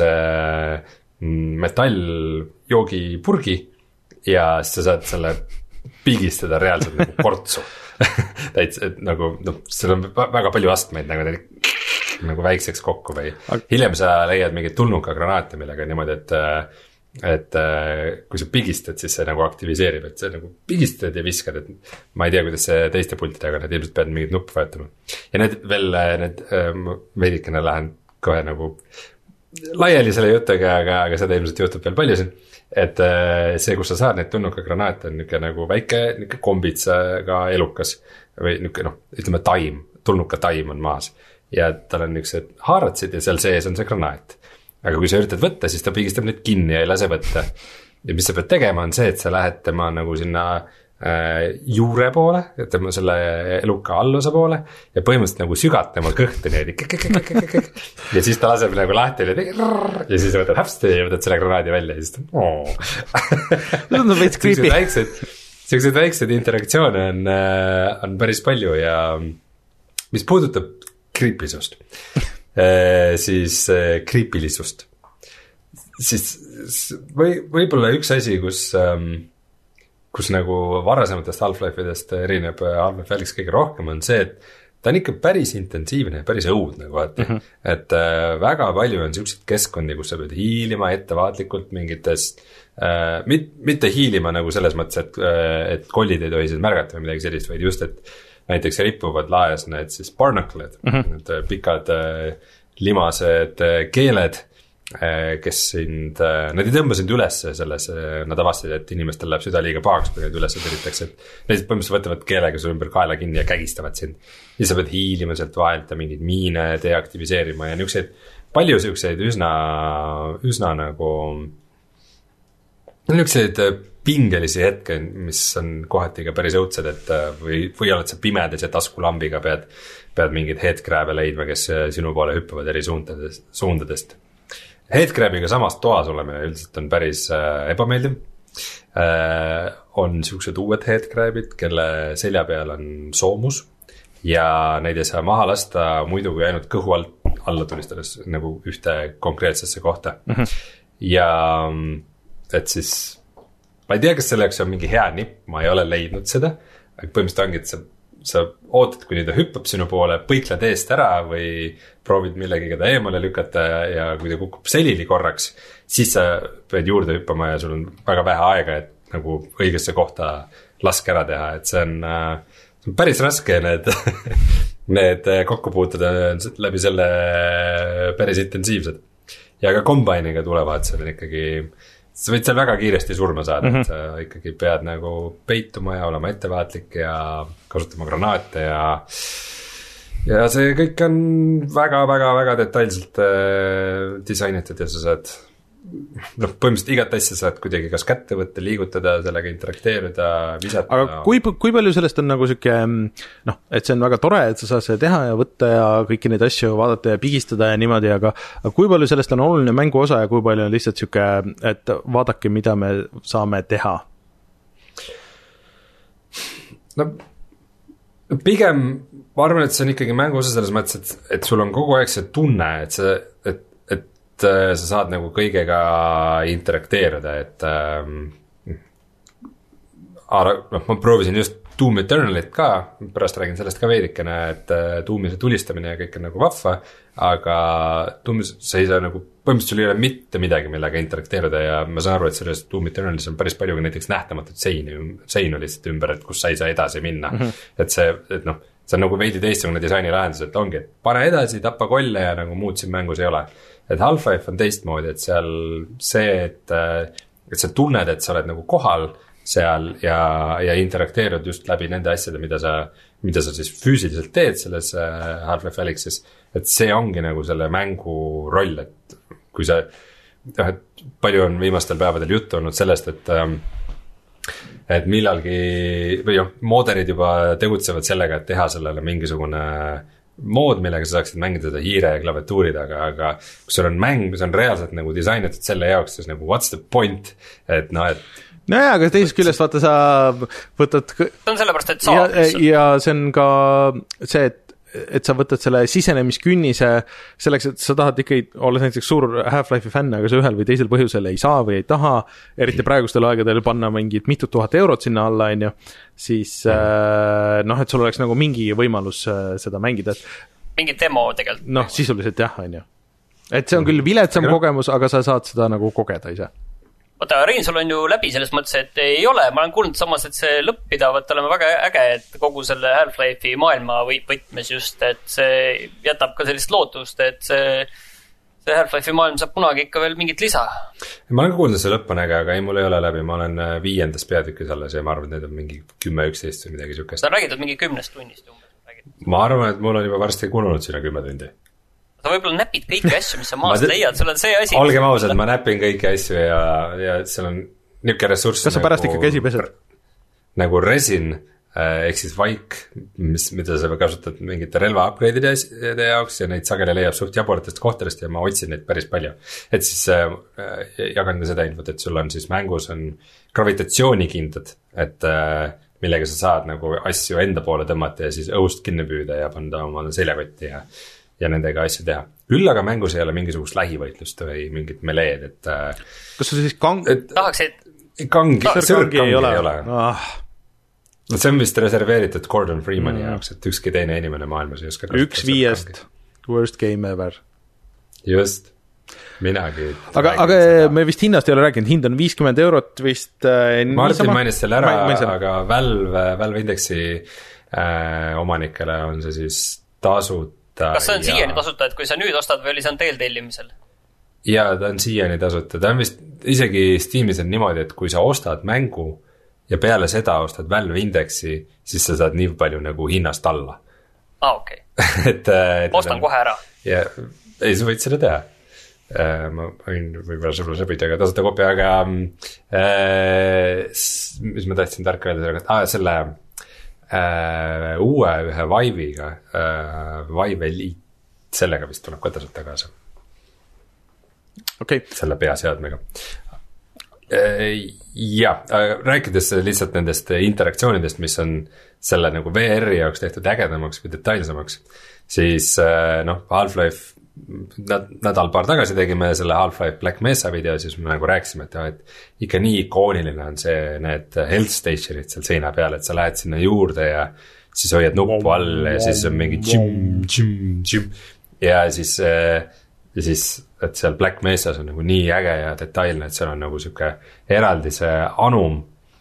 metalljoogipurgi ja sa saad selle pigistada reaalselt nagu portsu. Täitsa, et nagu, noh, seal on väga palju astmeid nagu, nagu väikseks kokku või hiljem sa leiad mingit tulnuka granaate, millega niimoodi, et et kui sa pigistad, siis see nagu aktiviseerib, et see nagu pigistad ja viskad, et ma ei tea, kuidas see teiste pultidega, need ilmselt pead mingit nuppu vajutama. Ja need veel, need veidikene lähen kohe nagu laiali selle jutuga, aga, aga seda ilmselt juhtub veel palju siin, et see, kus sa saad neid tulnuka granaate, on niuke nagu väike niuke kombitsaga elukas või niuke, noh, ütleme taim, tulnuka taim on maas ja tal on niuksed haaratsid ja seal sees on see granaat. Aga kui sa üritad võtta, siis ta pigistab neid kinni ja ei lase võtta. Ja mis sa pead tegema on see, et sa lähed tema nagu sinna äh, juure poole, tema selle eluka allosa poole ja põhimõtteliselt nagu sügad tema kõhtu niimoodi. Ja siis ta laseb nagu lahti ja siis võtad häpsti ja võtad selle granaadi välja ja siis ta oh. Tundub veits creepy. Sellised väiksed interaktsioone on, on päris palju ja mis puudutab creepysust siis kriipilisust. Siis või, võib-olla üks asi, kus, kus nagu varasematest Half-Life'idest erineb Half-Life Alyx kõige rohkem, on see, et ta on ikka päris intensiivne, päris õudne vaata. Mm -hmm. Et väga palju on selliseid keskkondi, kus sa pead hiilima ettevaatlikult mingitest, äh, mit, mitte hiilima nagu selles mõttes, et, et kollid ei tohi märgata või midagi sellist, vaid just, et näiteks rippuvad laes need siis barnacled, mm -hmm. need pikad limased keeled kes sind, nad ei tõmba sind üles selles, nad avastasid, et inimestel läheb süda liiga pahaks, kui neid üles tõritakse, et need põhimõtteliselt võtavad keelega sul ümber kaela kinni ja kägistavad sind. Ja sa pead hiilima sealt vahelt ja mingid miine deaktiviseerima ja niukseid, palju siukseid üsna, üsna nagu niukseid pingelisi hetke, mis on kohati ka päris õudsed, et või, või oled sa pimedas ja taskulambiga pead, pead mingid headcrab'e leidma, kes sinu poole hüppavad eri suundadest, suundadest. Headcrab'iga samas toas oleme üldiselt on päris äh, ebameeldiv. Äh, on siuksed uued headcrab'id, kelle selja peal on soomus ja neid ei saa maha lasta muidu kui ainult kõhu alt alla tulistades nagu ühte konkreetsesse kohta. Mm-hmm. Ja et siis, ma ei tea, kas selleks on mingi hea nipp, ma ei ole leidnud seda, aga põhimõtteliselt ongi, et sa sa ootad, kuni ta hüppab sinu poole, põikled eest ära või proovid millegiga ta eemale lükata ja, ja kui ta kukub selili korraks, siis sa pead juurde hüppama ja sul on väga vähe aega, et nagu õigesse kohta laske ära teha, et see on, see on päris raske need, need kokkupuutud läbi selle päris intensiivsed. Ja ka kombainiga tulevad, see on ikkagi, sa võid seal väga kiiresti surma saada, mm-hmm. et sa ikkagi pead nagu peituma ja olema ettevaatlik ja kasutama granaate ja ja see kõik on väga-väga-väga detailselt äh, disainitud ja sa saad noh, põhimõtteliselt igat asja saad kuidagi kas kätte võtta, liigutada, sellega interakteerida, visata. Aga kui, kui palju sellest on nagu siuke noh, et see on väga tore, et sa saad seda teha ja võtta ja kõiki neid asju vaadata ja pigistada ja niimoodi, aga, aga kui palju sellest on oluline mängu osa ja kui palju on lihtsalt siuke, et vaadake, mida me saame teha? No pigem ma arvan, et see on ikkagi mängu osa selles mõttes, et, et sul on kogu aeg see tunne, et see, et sa saad nagu kõigega interakteerida, et ähm, noh, ma proovisin just Doom Eternalit ka, pärast räägin sellest ka veidikene, et Doomi see tulistamine ja kõik on nagu vahva, aga Doomis sa ei saa nagu, põhimõtteliselt sul ei ole mitte midagi, millega interakteerida ja ma saan aru, et selles Doom Eternalis on päris palju ka näiteks nähtamatut seini, seinu lihtsalt ümber, et kus sa ei saa edasi minna, mm-hmm. et see, et noh, see on nagu veidi teistsugune disaini lahendus, et ongi, et pane edasi, tappa kolle ja nagu muud siin mängus ei ole. Et Half-Life on teistmoodi, et seal see, et, et sa tunned, et sa oled nagu kohal seal ja, ja interakteerud just läbi nende asjade, mida sa, mida sa siis füüsiliselt teed selles Half-Life Alyxis, et see ongi nagu selle mängu roll, et kui sa, et palju on viimastel päevadel juttu olnud sellest, et et millalgi, või jah, mooderid juba tegutsevad sellega, et teha sellele mingisugune mood, millega sa saaksid mängida seda hiire ja klaviatuuri taga, aga kui sul on mäng, mis on reaalselt nagu disainitud selle jaoks, siis nagu what's the point, et noh, et no jaa, aga teisest küljest vaata sa võtad see on sellepärast, et saab ja, ja see on ka see, et et sa võtad selle sisenemiskünnise selleks, et sa tahad ikkagi, olles näiteks suur Half-Life'i fänn, aga sa ühel või teisel põhjusel ei saa või ei taha, eriti praegustel aegadel panna mingid mitut tuhat eurot sinna alla, on ju, siis mm. noh, et sul oleks nagu mingi võimalus seda mängida. Mingi demo tegelikult. Noh, sisuliselt jah, on ju. Et see on küll viletsam kogemus, aga sa saad seda nagu kogeda ise. Oota, Rein, sul on ju läbi selles mõttes, et ei ole, ma olen kuulnud samas, et see lõppidavat olema väga äge, et kogu selle Half-Life'i maailma võtmes just, et see jätab ka sellist lootust, et see, see Half-Life'i maailm saab kunagi ikka veel mingit lisa. Ma olen ka kuulnud, et see lõpp on äge, aga ei, mul ei ole läbi, ma olen viiendas peatükis alles ja ma arvan, et need on mingi kümme üksteist või midagi siukest. Ta on räägitud mingi kümnest tunnist umbes. Ma arvan, et mul on juba varsti kulunud sinna kümme tundi. Sa võib-olla näpid kõiki asju, mis sa maast ma leiad, sul on see asi. Olgem ausad, ma näpin kõiki asju ja, ja seal on niuke ressurss. Kas sa pärast nagu, ikka käsi pesed? Nagu resin, ehk siis vaik, mis, mida sa kasutad mingite relva upgrade'ide jaoks ja neid sageli leiab suht jaburatest kohtadest ja ma otsin neid päris palju. Et siis äh, jagan ka seda infot, et sul on siis mängus on gravitatsioonikindad, et äh, millega sa saad nagu asju enda poole tõmmata ja siis õhust kinni püüda ja panda oma seljakotti ja ja nendega asju teha. Küll aga mängus ei ole mingisugust lähivõitlust või mingit meleed, et kas sa siis kang... Et, tahaks, et kangi, sõrkangi ei ole, ei ole. Ah. No, see on vist reserveeritud Gordon Freemani mm. jaoks, et ükski teine inimene maailmas ei oska üks viiest worst game ever. Just, minagi aga, aga me vist hinnast ei ole rääkinud, hind on viiskümmend eurot vist äh, Martin mainis selle ära, aga Valve, Valve Indexi äh, omanikele on see siis tasud kas see on ja... siiani tasuta, et kui sa nüüd ostad või oli see on teel tellimisel? ja ta on siiani tasuta, ta on vist isegi Steamis on niimoodi, et kui sa ostad mängu ja peale seda ostad Valve Indexi, siis sa saad nii palju nagu hinnast alla. Ah, okei. Okay. et, et ostan kohe ära. Ja ei, sa võid seda teha. Ma võin võib-olla sõbra sõbidega tasuta kopia, aga äh, mis ma tahtsin tarka öelda, ah, selle äh, uue ühe Vive'iga, äh, Vive Elite, sellega vist tuleb ka tasuta kaasa. Okay. Selle peaseadmega. Ja, rääkides lihtsalt nendest interaktsioonidest, mis on selle nagu V R-i jaoks tehtud ägedamaks või detailsemaks, siis noh, Half-Life nädal paar tagasi tegime selle Half-Life Black Mesa video, siis me nagu rääkisime, et, et ikka nii ikooniline on see, need health stationid seal seina peal, et sa lähed sinna juurde ja siis hoiad nuppu all ja siis on mingi džim, džim, džim ja siis, ja siis, et seal Black Mesas on nagu nii äge ja detailne, et seal on nagu siuke eraldi see anum,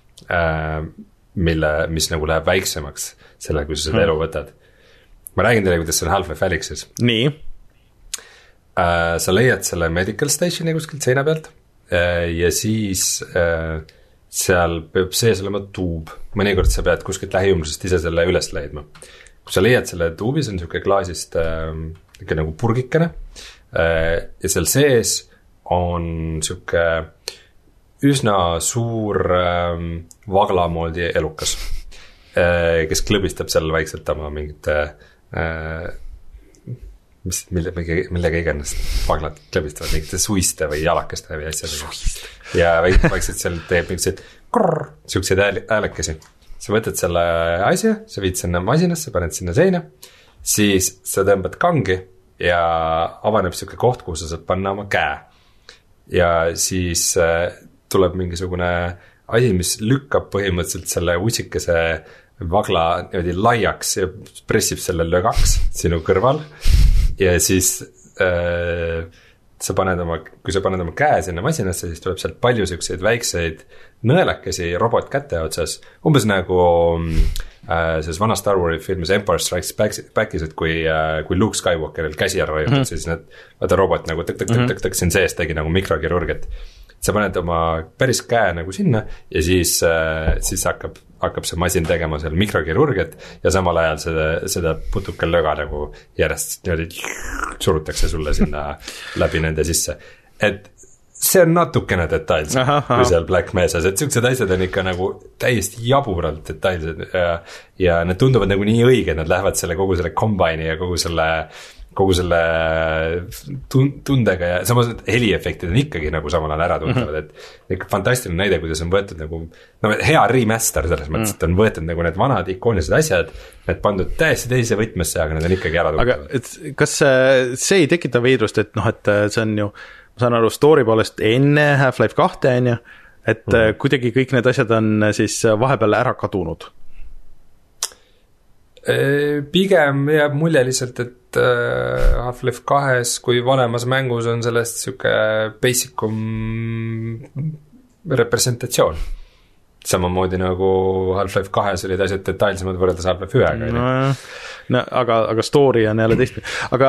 mille, mis nagu läheb väiksemaks selle, kui sa seda elu võtad. Ma räägin teile, kuidas see on Half-Life Alyxis. Nii. Uh, sa leiad selle medical stationi kuskilt seina pealt uh, ja siis uh, seal peab sees olema tuub. Mõnikord sa pead kuskilt lähiümbrusest ise selle üles leidma. Kui sa leiad selle tuubi, see on siuke klaasist uh, ikka nagu purgikene uh, ja seal sees on siuke üsna suur uh, vaglamoodi elukas, uh, kes klõbistab seal vaikselt oma mingite uh, mis, mille, millega iganes vaglad klõbistavad mingite suiste või jalakeste või asjadega. Ja vaikselt seal teeb mingised krrr, siukseid häälekesi. Sa võtad selle asja, sa viid sinna masinasse, paned sinna seina, siis sa tõmbad kangi ja avaneb siuke koht, kuhu sa saad panna oma käe. Ja siis tuleb mingisugune asi, mis lükkab põhimõtteliselt selle ussikese vagla niimoodi laiaks ja pressib selle lögaks sinu kõrval. Ja siis äh, sa paned oma, kui sa paned oma käe sinna masinasse, siis tuleb sealt palju siukseid väikseid nõelakesi robot käte otsas, umbes nagu äh, selles vana Star Wars filmis Empire Strikes Backis, et kui, äh, kui Luke Skywalkeril käsi ära raiutakse, mm-hmm. siis need, vaata robot nagu tõk-tõk-tõk-tõk siin sees tegi nagu mikrokirurgiat. Sa paned oma päris käe nagu sinna ja siis, äh, siis hakkab, hakkab see masin tegema seal mikrokirurgiat ja samal ajal seda, seda putuke löga nagu järjest niimoodi surutakse sulle sinna läbi nende sisse. Et see on natukene detailsem aha, aha. kui seal Black Mesas, et siuksed asjad on ikka nagu täiesti jaburalt detailsed ja, ja need tunduvad nagu nii õiged, nad lähevad selle kogu selle combine'i ja kogu selle kogu selle tundega ja samas heliefektid on ikkagi nagu samal ajal ära tuntavad, et ikka fantastiline näide, kuidas on võetud nagu no, hea remaster selles mõttes, et on võetud nagu need vanad ikoonilised asjad, need pandud täiesti teise võtmesse, aga need on ikkagi ära tuntavad. Aga et kas see ei tekita veidrust, et noh, et see on ju, ma saan aru story poolest enne Half-Life kahte on ju, et mm. kuidagi kõik need asjad on siis vahepeal ära kadunud? Pigem jääb mulje lihtsalt, et Half-Life kahes, kui vanemas mängus on sellest siuke basicum representatsioon. Samamoodi nagu Half-Life kahes olid asjad detailsemad võrreldes Half-Life ühega. No, no, aga, aga story on jälle teist. Aga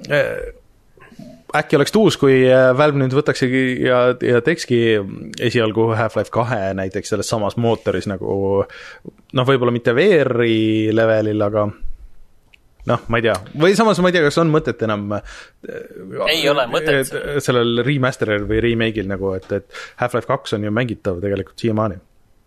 äkki oleks tuus, kui Valve nüüd võtaksegi ja, ja tekski esialgu Half-Life kahe näiteks selles samas mootoris nagu, noh, võib-olla mitte V R-i levelil, aga noh, ma ei tea. Või samas ma ei tea, kas on mõtet enam ei ole mõtet sellel remasteril või remake'il nagu, et, et Half-Life kaks on ju mängitav tegelikult siiamaani.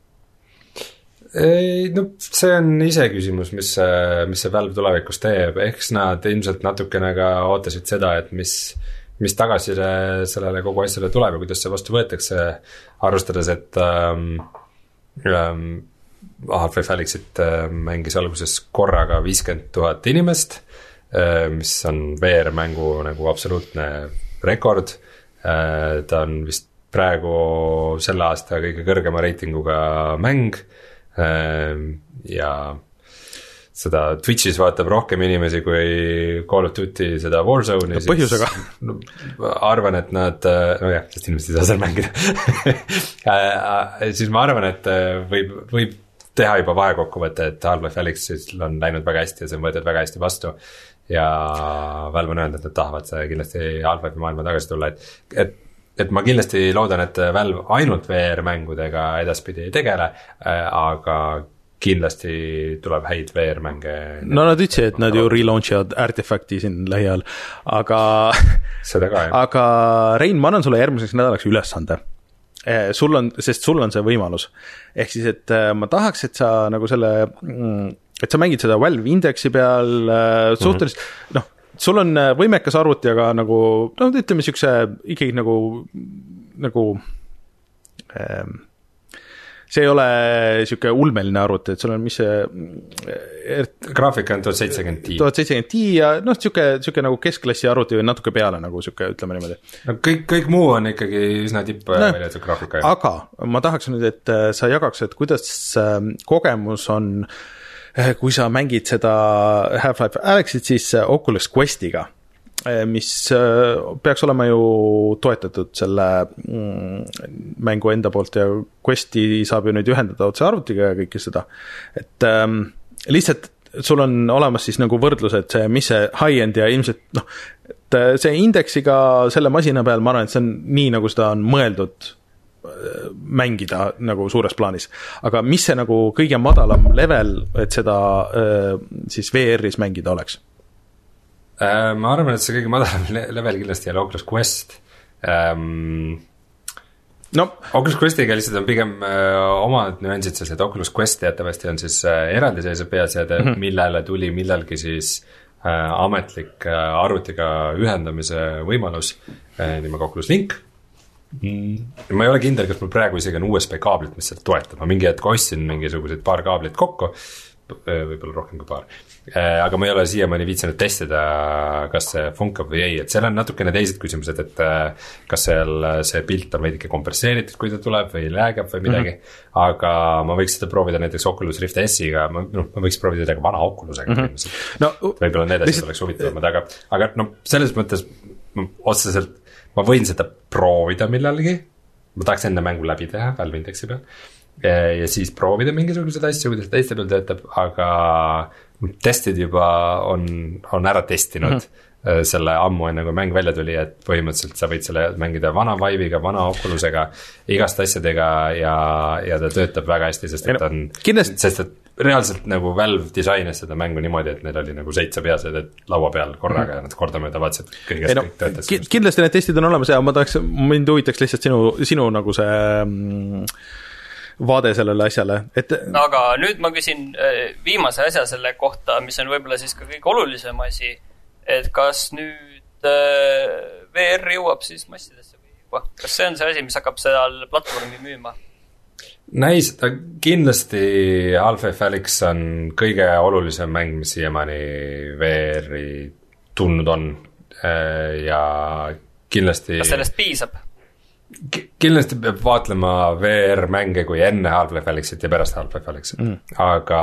Ei, no see on ise küsimus, mis, mis see Valve tulevikus teeb, eks nad ilmselt natukene ka ootasid seda, et mis, mis tagasi sellele kogu asjale tuleb ja kuidas see vastu võetakse, arvestades, et ähm, ähm, Half-Life Alyxit mängis alguses korraga viiskümmend tuhat inimest, mis on V R-mängu nagu absoluutne rekord, ta on vist praegu selle aasta kõige kõrgema reitinguga mäng, ja seda Twitchis vaatab rohkem inimesi kui Call of Duty seda Warzone'i. Põhjusega. No, arvan, et nad, no jah, sest inimesed ei saa seal mängida. siis ma arvan, et võib, võib teha juba vahekokkuvõtte, et Half-Life Alyxil on läinud väga hästi ja see on võetud väga hästi vastu. ja Valve on öelnud, et nad tahavad kindlasti Half-Life'i maailma tagasi tulla, et, et, et ma kindlasti loodan, et Valve ainult V R-mängudega edaspidi ei tegele, aga kindlasti tuleb häid V R-mänge. No nad ütlesid, et nad ju relaunchivad Artifacti siin lähiajal, aga seda ka, jah. Aga Rein, ma annan sulle järgmiseks nädalaks ülesande. Sul on, sest sul on see võimalus. Ehk siis, et ma tahaks, et sa nagu selle, et sa mängid seda Valve Indexi peal suhteliselt, mm-hmm. noh, sul on võimekas arvuti, aga nagu, no ütleme siukse ikkagi nagu, nagu ähm, see ei ole siuke ulmeline arvuti, et sul on, mis see er, graafika on tuhat seitsekümmend Ti. tuhat seitsekümmend Ti ja noh, siuke, siuke nagu keskklassi arvuti või natuke peale nagu siuke, ütleme niimoodi. No kõik, kõik muu on ikkagi üsna tipp no, välja see graafika. Aga ma tahaks nüüd, et sa jagaks, et kuidas kogemus on, kui sa mängid seda Half-Life Alyxit siis Oculus Questiga, mis peaks olema ju toetatud selle mängu enda poolt ja Questi saab ju nüüd ühendada otse arvutiga ja kõike seda, et ähm, lihtsalt sul on olemas siis nagu võrdlus, et see, mis see high-end ja ilmselt noh, et see indeksiga selle masina peal, ma arvan, et see on nii, nagu seda on mõeldud mängida nagu suures plaanis, aga mis see nagu kõige madalam level, et seda siis V R-is mängida oleks? Ma arvan, et see kõige madalam level kindlasti jälle Oculus Quest. Um, no. Oculus Questiga lihtsalt on pigem uh, omad nüansid, sest et Oculus Quest teatavasti on siis uh, eraldiseisev peaseade, mm-hmm. millele tuli millalgi siis uh, ametlik uh, arvutiga ühendamise võimalus uh, nimega Oculus Link. Mm. Ma ei ole kindel, kas mul praegu isegi on U S B kaablit, mis sealt toetab, ma mingi hetk ostsin mingisugused paar kaablit kokku, võib-olla rohkem kui paar, aga ma ei ole siiamaani viitsinud testida, kas see funkab või ei, et seal on natukene teised küsimused, et kas seal see pilt on veidike kompresseeritud, kui ta tuleb või läägab või midagi, mm-hmm. aga ma võiks seda proovida näiteks Oculus Rift S-iga, ma, no, ma võiks proovida seda vana Oculusega, mm-hmm. no, võib-olla need asjad oleks huvitavamad, aga, aga no selles mõttes otseselt ma võin seda proovida millalgi, ma tahaks enda mängu läbi teha Valve Indexi peal, ja siis proovida mingisugused asju, kuidas teiste peal töötab, aga testid juba on, on ära testinud mm-hmm. selle ammu enne, kui mäng välja tuli, et põhimõtteliselt sa võid selle mängida vana Vive'iga, vana Oculusega, igast asjadega ja, ja ta töötab väga hästi, sest et on, kindlasti... sest et reaalselt nagu Valve disainis seda mängu niimoodi, et neil oli nagu seitse peaseadet laua peal korraga mm-hmm. ja nad kordamööda vaatasid kõigest ei, no, kõik töötas. Ki- kindlasti need testid on olemas ja ma tahaks, mind huvitaks lihtsalt sinu, sinu nagu see mm, vaade sellele asjale, et aga nüüd ma küsin viimase asja selle kohta, mis on võib-olla siis ka kõige olulisem asi, et kas nüüd V R jõuab siis massidesse või juba? Kas see on see asi, mis hakkab seal platvormi müüma? Näis, ta kindlasti Half-Life Alyx on kõige olulisem mäng, mis siiamaani V R-i tulnud on ja kindlasti kas sellest piisab? Kindlasti peab vaatlema V R-mänge kui enne Half-Life Alyxit ja pärast Half-Life Alyxit, mm. aga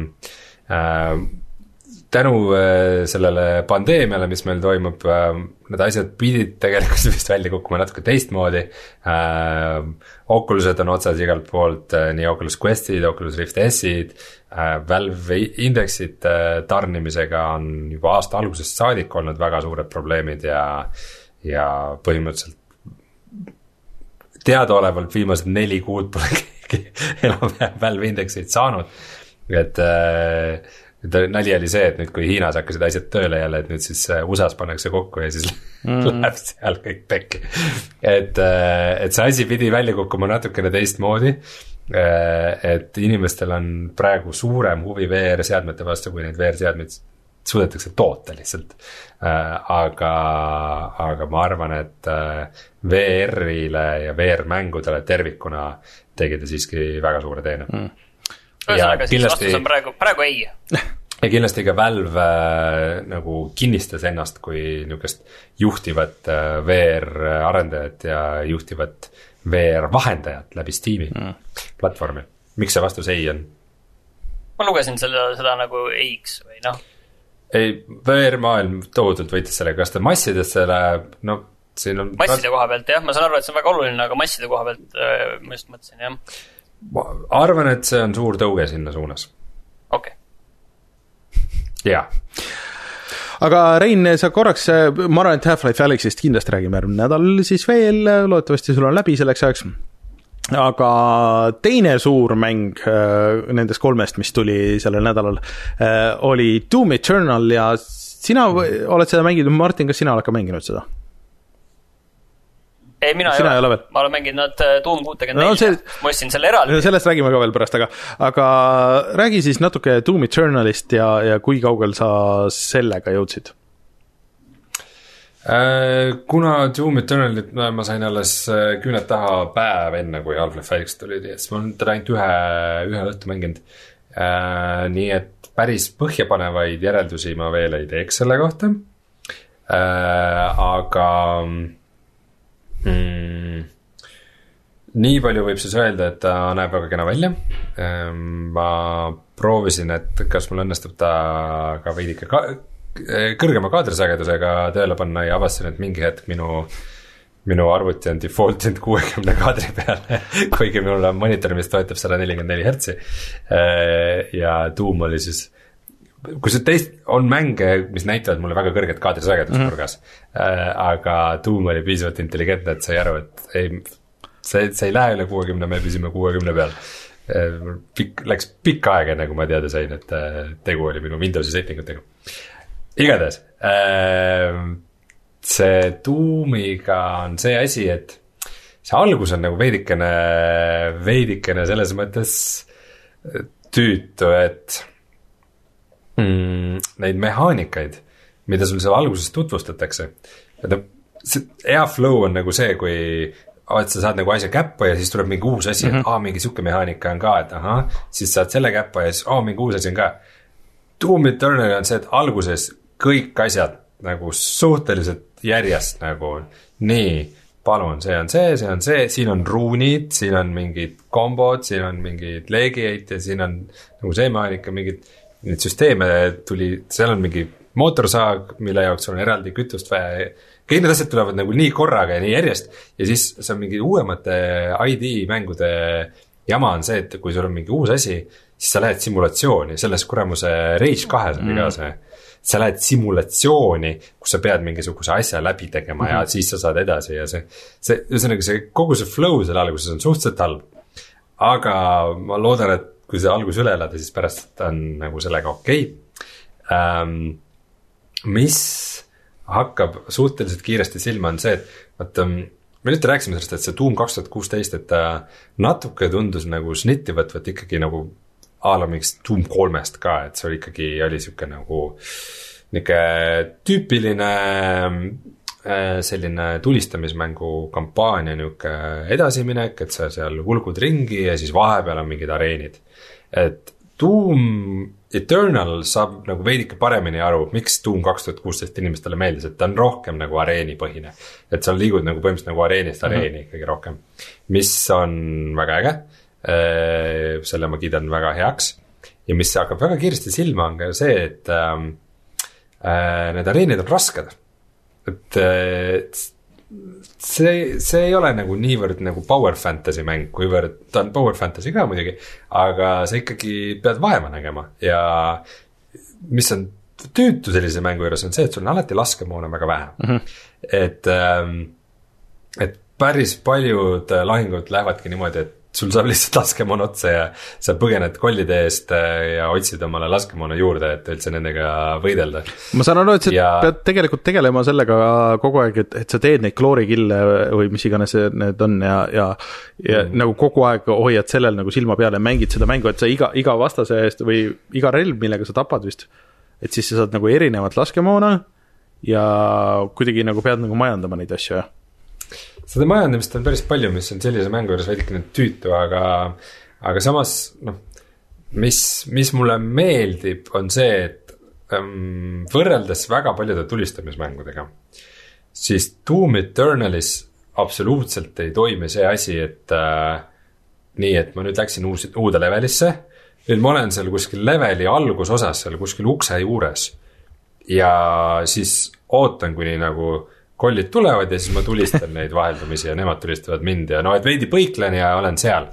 äh, tänu äh, sellele pandeemiale, mis meil toimub, äh, need asjad pidid tegelikult vist välja kukkuma natuke teistmoodi. äh, Oculused on otsas igalt poolt, äh, nii Oculus Questid, Oculus Rift S-id, äh, Valve Indexit äh, tarnimisega on juba aasta algusest saadik olnud väga suured probleemid ja, ja põhimõtteliselt teadaolevalt viimased neli kuud pole keegi enam Valve Indexit saanud, et äh, nali oli see, et nüüd kui Hiinas hakkasid asjad tööle jälle, et nüüd siis U S A-s pannakse kokku ja siis mm. läheb seal kõik pekki, et, et see asi pidi välja kukkuma natukene teistmoodi, et inimestel on praegu suurem huvi V R-seadmete vastu, kui neid V R-seadmeid suudetakse toota lihtsalt, aga, aga ma arvan, et V R-ile ja V R-mängudele tervikuna tegi ta siiski väga suure teene mm. ühesõnaga siis vastus on praegu, praegu ei ja kindlasti ka Valve nagu kinnistas ennast kui niukest juhtivat V R-arendajat ja juhtivat V R-vahendajat läbi Steam'i mm. platvormi. Miks see vastus ei on? Ma lugesin seda, seda nagu eiks või noh ei, V R-maailm tohutult võitis selle, kas ta massidesse läheb, no siin on masside koha pealt, jah, ma saan aru, et see on väga oluline, aga masside koha pealt äh, ma just mõtlesin, jah. Ma arvan, et see on suur tõuge sinna suunas. Okei. Jah. aga Rein, sa korraks, ma arvan, et Half-Life Alyxist kindlasti räägime järgmine nädal siis veel, loodetavasti sul on läbi selleks ajaks. Aga teine suur mäng nendest kolmest, mis tuli sellel nädalal, oli Doom Eternal ja sina oled seda mänginud, Martin, kas sina oled ka mänginud seda? Ei, mina sina ei ole, ole. Ma olen mänginud nad Doom kuuskümmend neli, no, see... ma ostsin selle eraldi. Sellest räägime ka veel pärast, aga, aga räägi siis natuke Doom Eternalist ja, ja kui kaugel sa sellega jõudsid? Kuna Doom Eternalit ma sain alles küüned taha päev enne, kui Half-Life Alyx tuli, siis ma olen teda ainult ühe, ühe õhtu mänginud. Nii et päris põhjapanevaid järeldusi ma veel ei teeks selle kohta. Aga mm, nii palju võib siis öelda, et ta näeb väga kena välja. Ma proovisin, et kas mul õnnestub ta ka veidike ka kõrgema kaadrisagedusega tööle panna ja avastasin, et mingi hetk minu, minu arvuti on defaultinud kuuekümne kaadri peale, kuigi mul on monitor, mis toetab sada nelikümmend neli hertsi. Ja Doom oli siis, kui see teist on mänge, mis näitavad mulle väga kõrget kaadrisagedust mm-hmm. nurgas, aga Doom oli piisavalt intelligentne, et sai aru, et ei, see, see ei lähe üle kuuekümne, me püsime kuuekümne peal. Pikk, läks pikk aeg enne, kui ma teada sain, et tegu oli minu Windowsi settingutega. Igatahes, see Doomiga on see asi, et see algus on nagu veidikene, veidikene selles mõttes tüütu, et mm, neid mehaanikaid, mida sul seal alguses tutvustatakse, et see hea flow on nagu see, kui et sa saad nagu asja käppa ja siis tuleb mingi uus asi, mm-hmm. et aa, mingi suke mehaanika on ka, et aha, siis saad selle käppa ja siis aa, mingi uus asi on ka. Doom Eternal on see, et alguses kõik asjad nagu suhteliselt järjest nagu nii, palun, see on see, see on see, siin on ruunid, siin on mingid kombod, siin on mingid leegiaid ja siin on nagu see mehaanika, mingid neid süsteeme tuli, seal on mingi mootorsaag, mille jaoks on eraldi kütust vaja. Kõik need asjad tulevad nagu nii korraga ja nii järjest ja siis see on mingi uuemate I D mängude jama on see, et kui sul on mingi uus asi, siis sa lähed simulatsiooni, selles kuramuse Rage kahes oli ka see. Sa lähed simulatsiooni, kus sa pead mingisuguse asja läbi tegema mm-hmm. ja siis sa saad edasi ja see, see, see, see kogu see flow selle alguses on suhteliselt halb. Aga ma loodan, et kui see algus üle elada, siis pärast on nagu sellega okei. Ähm, mis hakkab suhteliselt kiiresti silma on see, et vaata, me nüüd rääksime sellest, et see Doom kaks tuhat kuusteist, et ta natuke tundus nagu snitti võtvat ikkagi nagu aala miks Doom kolmest ka, et see oli ikkagi, oli siuke nagu niuke tüüpiline selline tulistamismängu kampaania niuke edasiminek, et sa seal hulgud ringi ja siis vahepeal on mingid areenid. Et Doom Eternal saab nagu veidike paremini aru, miks Doom kaks tuhat kuusteist inimestele meeldis, et ta on rohkem nagu areenipõhine. Et sa liigud nagu põhimõtteliselt nagu areenist areeni mm-hmm. ikkagi rohkem, mis on väga äge. Selle ma kiidan väga heaks ja mis hakkab väga kiiresti silma on ka see, et äh, need areenid on rasked, et äh, see, see ei ole nagu niivõrd nagu power fantasy mäng, kuivõrd ta on power fantasy ka muidugi, aga sa ikkagi pead vaeva nägema ja mis on tüütu sellise mängu juures on see, et sul on alati laskemoona väga vähe mm-hmm. et, äh, et päris paljud lahingud lähevadki niimoodi, et sul saab lihtsalt laskemoon otsa ja sa põgened kollide eest ja otsid omale laskemoona juurde, et üldse nendega võidelda. Ma saan aru, et sa ja... pead tegelikult tegelema sellega kogu aeg, et, et sa teed neid kloorikille või mis iganes need on ja, ja, ja mm. nagu kogu aeg hoiad sellel nagu silma peale ja mängid seda mängu, et sa iga, iga vastase eest või iga relv, millega sa tapad vist, et siis sa saad nagu erinevat laskemoona ja kuidagi nagu pead nagu majandama neid asju, jah. Seda majandamist on päris palju, mis on sellise mängu juures veidikene tüütu, aga, aga samas, noh, mis, mis mulle meeldib, on see, et ähm, võrreldes väga paljude tulistamismängudega, siis Doom Eternalis absoluutselt ei toimi see asi, et äh, nii, et ma nüüd läksin uus, uude levelisse, nüüd ma olen seal kuskil leveli algusosas, seal kuskil ukse juures ja siis ootan, kuni nagu kollid tulevad ja siis ma tulistan neid vaheldumisi ja nemad tulistavad mind ja no, et veidi põiklen ja olen seal.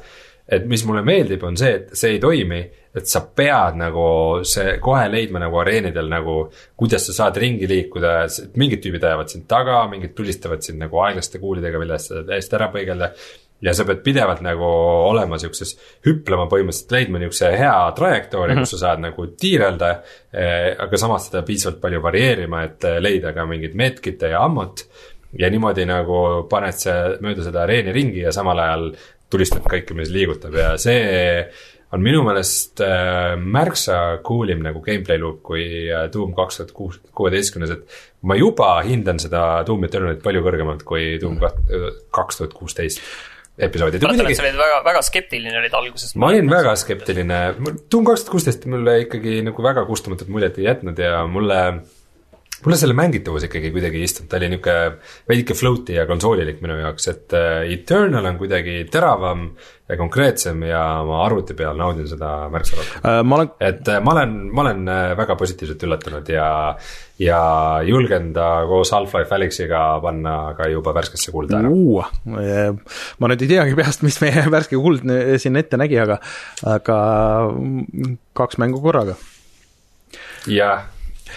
et mis mulle meeldib, on see, et see ei toimi, et sa pead nagu see kohe leidma nagu areenidel nagu, kuidas sa saad ringi liikuda, mingid tüübid ajavad sind taga, mingid tulistavad sind nagu aeglaste kuulidega, millest sa täiesti ära põigelda. Ja sa pead pidevalt nagu olema siukses hüplema põhimõtteliselt leidma niukse hea trajektoori, mm-hmm. kus sa saad nagu tiirelda, aga samas seda piisavalt palju varieerima, et leida ka mingid medkite ja ammut. Ja niimoodi nagu paned see mööda seda areeni ringi ja samal ajal tulistad kõike, mis liigutab ja see on minu meelest märksa coolim nagu gameplay loop kui Doom kaks tuhat kuusteist, et ma juba hindan seda Doom Eternalit palju kõrgemalt kui Doom kaks tuhat kuusteist episoodi. Mäletan, et sa olid väga, väga skeptiline olid alguses. Ma olin väga skeptiline. Doom kaks tuhat kuusteist mulle ikkagi nagu väga kustumatut muljet ei jätnud ja mulle, mulle selle mängitavus ikkagi kuidagi istunud. Ta oli niuke veidike floaty ja konsoolilik minu jaoks, et Eternal on kuidagi teravam ja konkreetsem ja ma arvuti peal naudin seda märksa rohkem. Äh, ma olen... Et ma olen, ma olen väga positiivselt üllatunud ja, ja julgen ta koos Half-Life Alyxiga panna ka juba värskesse kulda ära. Uh, ma nüüd ei teagi peast, mis meie värske kuld siin ette nägi, aga, aga kaks mängu korraga. Jah,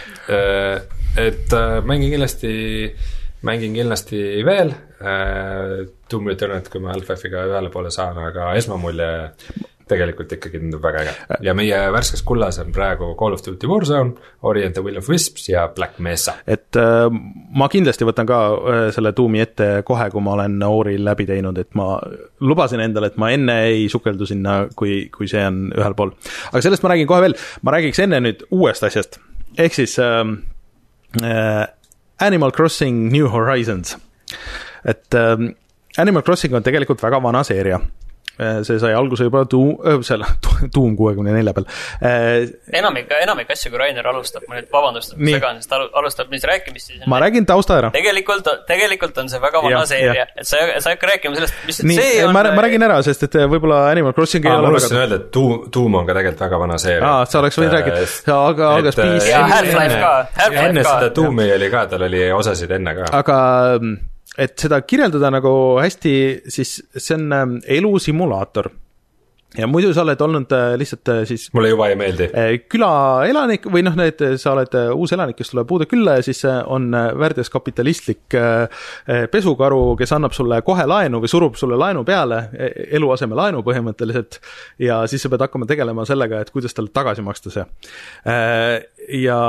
et mängin kindlasti, mängin kindlasti veel Doom Eternal, kui ma Half-Life'iga ühele poole saan, aga esmamulje tegelikult ikkagi tundub väga äge. Ja meie värskes kullas on praegu Call of Duty Warzone, Ori and the Will of Wisps ja Black Mesa. Et äh, ma kindlasti võtan ka äh, selle Doomi ette kohe, kui ma olen Ori läbi teinud, et ma lubasin endale, et ma enne ei sukeldu sinna, kui, kui see on ühel pool. Aga sellest ma räägin kohe veel, ma räägiks enne nüüd uuest asjast. Ehk siis äh, äh, Animal Crossing New Horizons. Et äh, Animal Crossing on tegelikult väga vana seeria. See sai alguse juba tuum, selle, tuum kuuekümne nelja peal. Enamik, enamik asju, kui Rainer alustab, ma nüüd vabandust, et segan, sest alustab mis rääkimist. Siis ma räägin tausta ära. Tegelikult, tegelikult on see väga vana ja, seeria, ja. Et sa, sa ei hakka rääkima sellest, mis nii, see on. Ma, ma räägin ära, sest et võib-olla Animal Crossing ei ole väga... öelda, et tuum, tuum on ka tegelikult väga vana seeria. Aa, sa oleks võinud rääkida, aga, aga spiis. Ja Half-Life ka. Half-Life enne ka. Seda tuumi oli ka, tal oli osasid enne ka. Aga... et seda kirjeldada nagu hästi, siis see on elusimulaator. Ja muidu sa oled olnud lihtsalt siis... Mulle juba ei meeldi. Külaelanik või noh, need, sa oled uus elanik, kes tuleb uude külla ja siis on väärdes kapitalistlik pesukaru, kes annab sulle kohe laenu või surub sulle laenu peale, eluaseme laenu põhimõtteliselt ja siis sa pead hakkama tegelema sellega, et kuidas talle tagasi maksta see. Ja...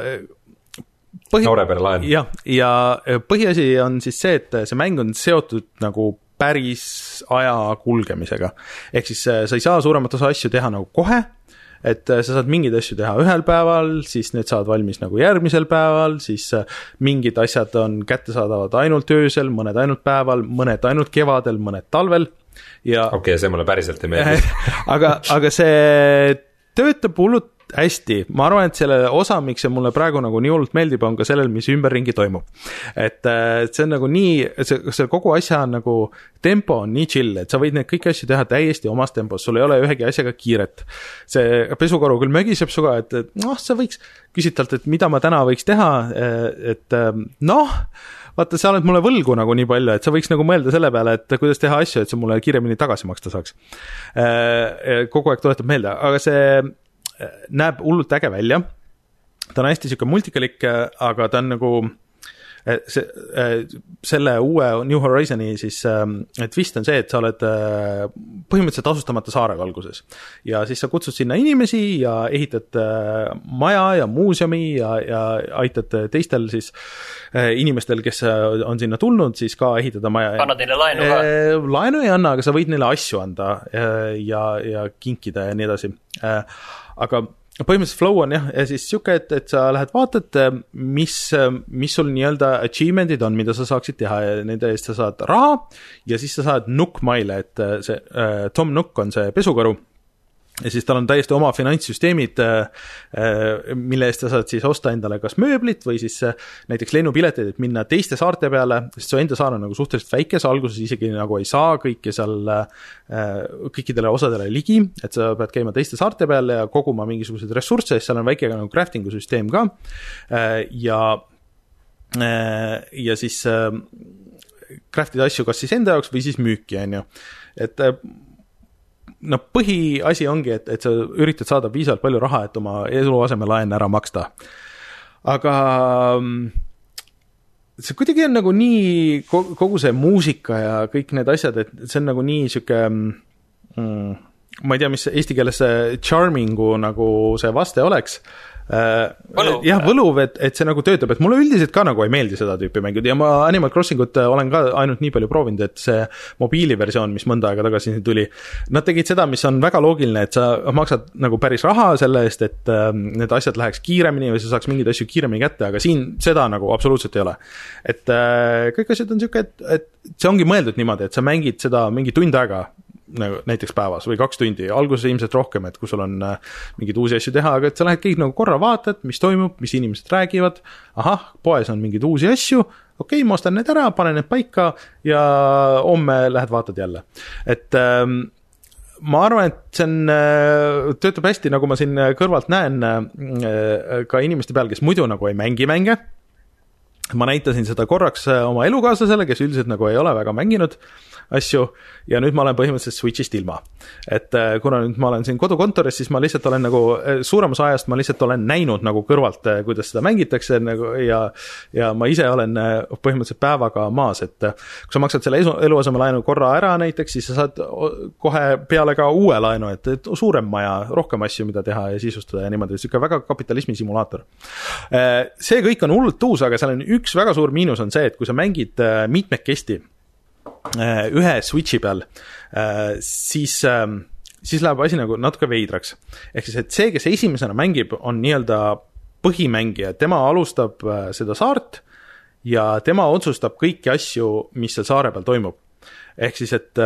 Põhi... noorepere laen. Ja, ja põhiasi on siis see, et see mäng on seotud nagu päris aja kulgemisega. Ehk siis sa ei saa suuremat osa asju teha nagu kohe, et sa saad mingid asju teha ühel päeval, siis need saad valmis nagu järgmisel päeval, siis mingid asjad on kättesaadavad ainult öösel, mõned ainult päeval, mõned ainult kevadel, mõned talvel. Ja... okei, okay, see mulle päriselt ei meeldi. aga, aga see töötab hullult hästi, ma arvan, et selle osa, miks see mulle praegu nagu nii hullult meeldib, on ka sellel, mis ümberringi toimub. Et see on nagu nii, see, see kogu asja on nagu, tempo on nii chill, et sa võid need kõik asju teha täiesti omas tempos, sul ei ole ühegi asjaga kiiret. See pesukaru küll mögiseb suga, et, et noh, sa võiks küsitalt, et mida ma täna võiks teha, et noh, vaata, sa oled mulle võlgu nagu nii palju, et sa võiks nagu mõelda selle peale, et kuidas teha asju, et sa mulle kiiremini tagasi maksta saaks. Kogu aeg tuletab meelde, aga see näeb hullult äge välja. Ta on hästi siuke multikalik, aga ta on nagu see, selle uue New Horizoni siis twist on see, et sa oled põhimõtteliselt asustamata saarega alguses. Ja siis sa kutsud sinna inimesi ja ehitad maja ja muuseumi ja, ja aitad teistel siis inimestel, kes on sinna tulnud, siis ka ehitada maja. Annad neile laenu ka? Laenu ei anna, aga sa võid neile asju anda ja, ja kinkida ja nii edasi. Aga põhimõtteliselt flow on jah, ja siis siuke, et, et sa lähed vaatad, mis, mis sul nii-öelda achievementid on, mida sa saaksid teha ja nende eest sa saad raha ja siis sa saad Nook Maile, et see äh, Tom Nook on see pesukaru ja siis tal on täiesti oma finantssüsteemid, mille eest sa saad siis osta endale kas mööblit või siis näiteks lennupileteid, et minna teiste saarte peale, sest su enda saar on nagu suhteliselt väike, sa alguses isegi nagu ei saa kõike seal kõikidele osadele ligi, et sa pead käima teiste saarte peale ja koguma mingisuguseid ressursse, seal on väike nagu craftingu süsteem ka ja, ja siis craftida asju kas siis enda jaoks või siis müüki, on ju. Et no põhiasi ongi, et, et sa üritad saada piisavalt palju raha, et oma eluasemelaen ära maksta. Aga see kuidagi on nagu nii, kogu see muusika ja kõik need asjad, et see on nagu nii siuke, mm, ma ei tea, mis eesti keeles charmingu nagu see vaste oleks. Võluv. Jah, võluv, et, et see nagu töötab, et mulle üldiselt ka nagu ei meeldi seda tüüpi mängud ja ma Animal Crossingut olen ka ainult nii palju proovinud, et see mobiiliversioon, mis mõnda aega tagasi tuli, nad tegid seda, mis on väga loogiline, et sa maksad nagu päris raha selle eest, et äh, need asjad läheks kiiremini või sa saaks mingeid asju kiiremini kätte, aga siin seda nagu absoluutselt ei ole. Et äh, kõik asjad on siuke, et, et see ongi mõeldud niimoodi, et sa mängid seda mingi tund aega nagu näiteks päevas või kaks tundi, alguses ilmselt rohkem, et kui sul on mingeid uusi asju teha, aga et sa lähed kõik nagu korra vaatad, mis toimub, mis inimesed räägivad, ahah, poes on mingeid uusi asju, okei, ma ostan need ära, panen need paika ja homme lähed vaatad jälle. Et ähm, ma arvan, et see on, töötab hästi, nagu ma siin kõrvalt näen ka inimeste peal, kes muidu nagu ei mängi mänge. Ma näitasin seda korraks oma elukaaslasele, kes üldiselt nagu ei ole väga mänginud asju ja nüüd ma olen põhimõtteliselt Switchist ilma. Et kuna nüüd ma olen siin kodukontoris, siis ma lihtsalt olen nagu, suuremas ajast ma lihtsalt olen näinud nagu kõrvalt, kuidas seda mängitakse nagu, ja, ja ma ise olen põhimõtteliselt päevaga maas, et kui sa maksad selle eluasemelaenu korra ära näiteks, siis sa saad kohe peale ka uue laenu, et, et suurem maja, rohkem asju, mida teha ja sisustada ja niimoodi, siuke väga kapitalismi simulaator. See kõik on hullult tuus, aga seal on üks väga suur miinus on see, et kui sa mängid mitmekesti ühe Switchi peal, siis, siis läheb asi nagu natuke veidraks. Ehk siis, et see, kes esimesena mängib, on nii-öelda põhimängija. Tema alustab seda saart ja tema otsustab kõiki asju, mis seal saare peal toimub. Ehk siis, et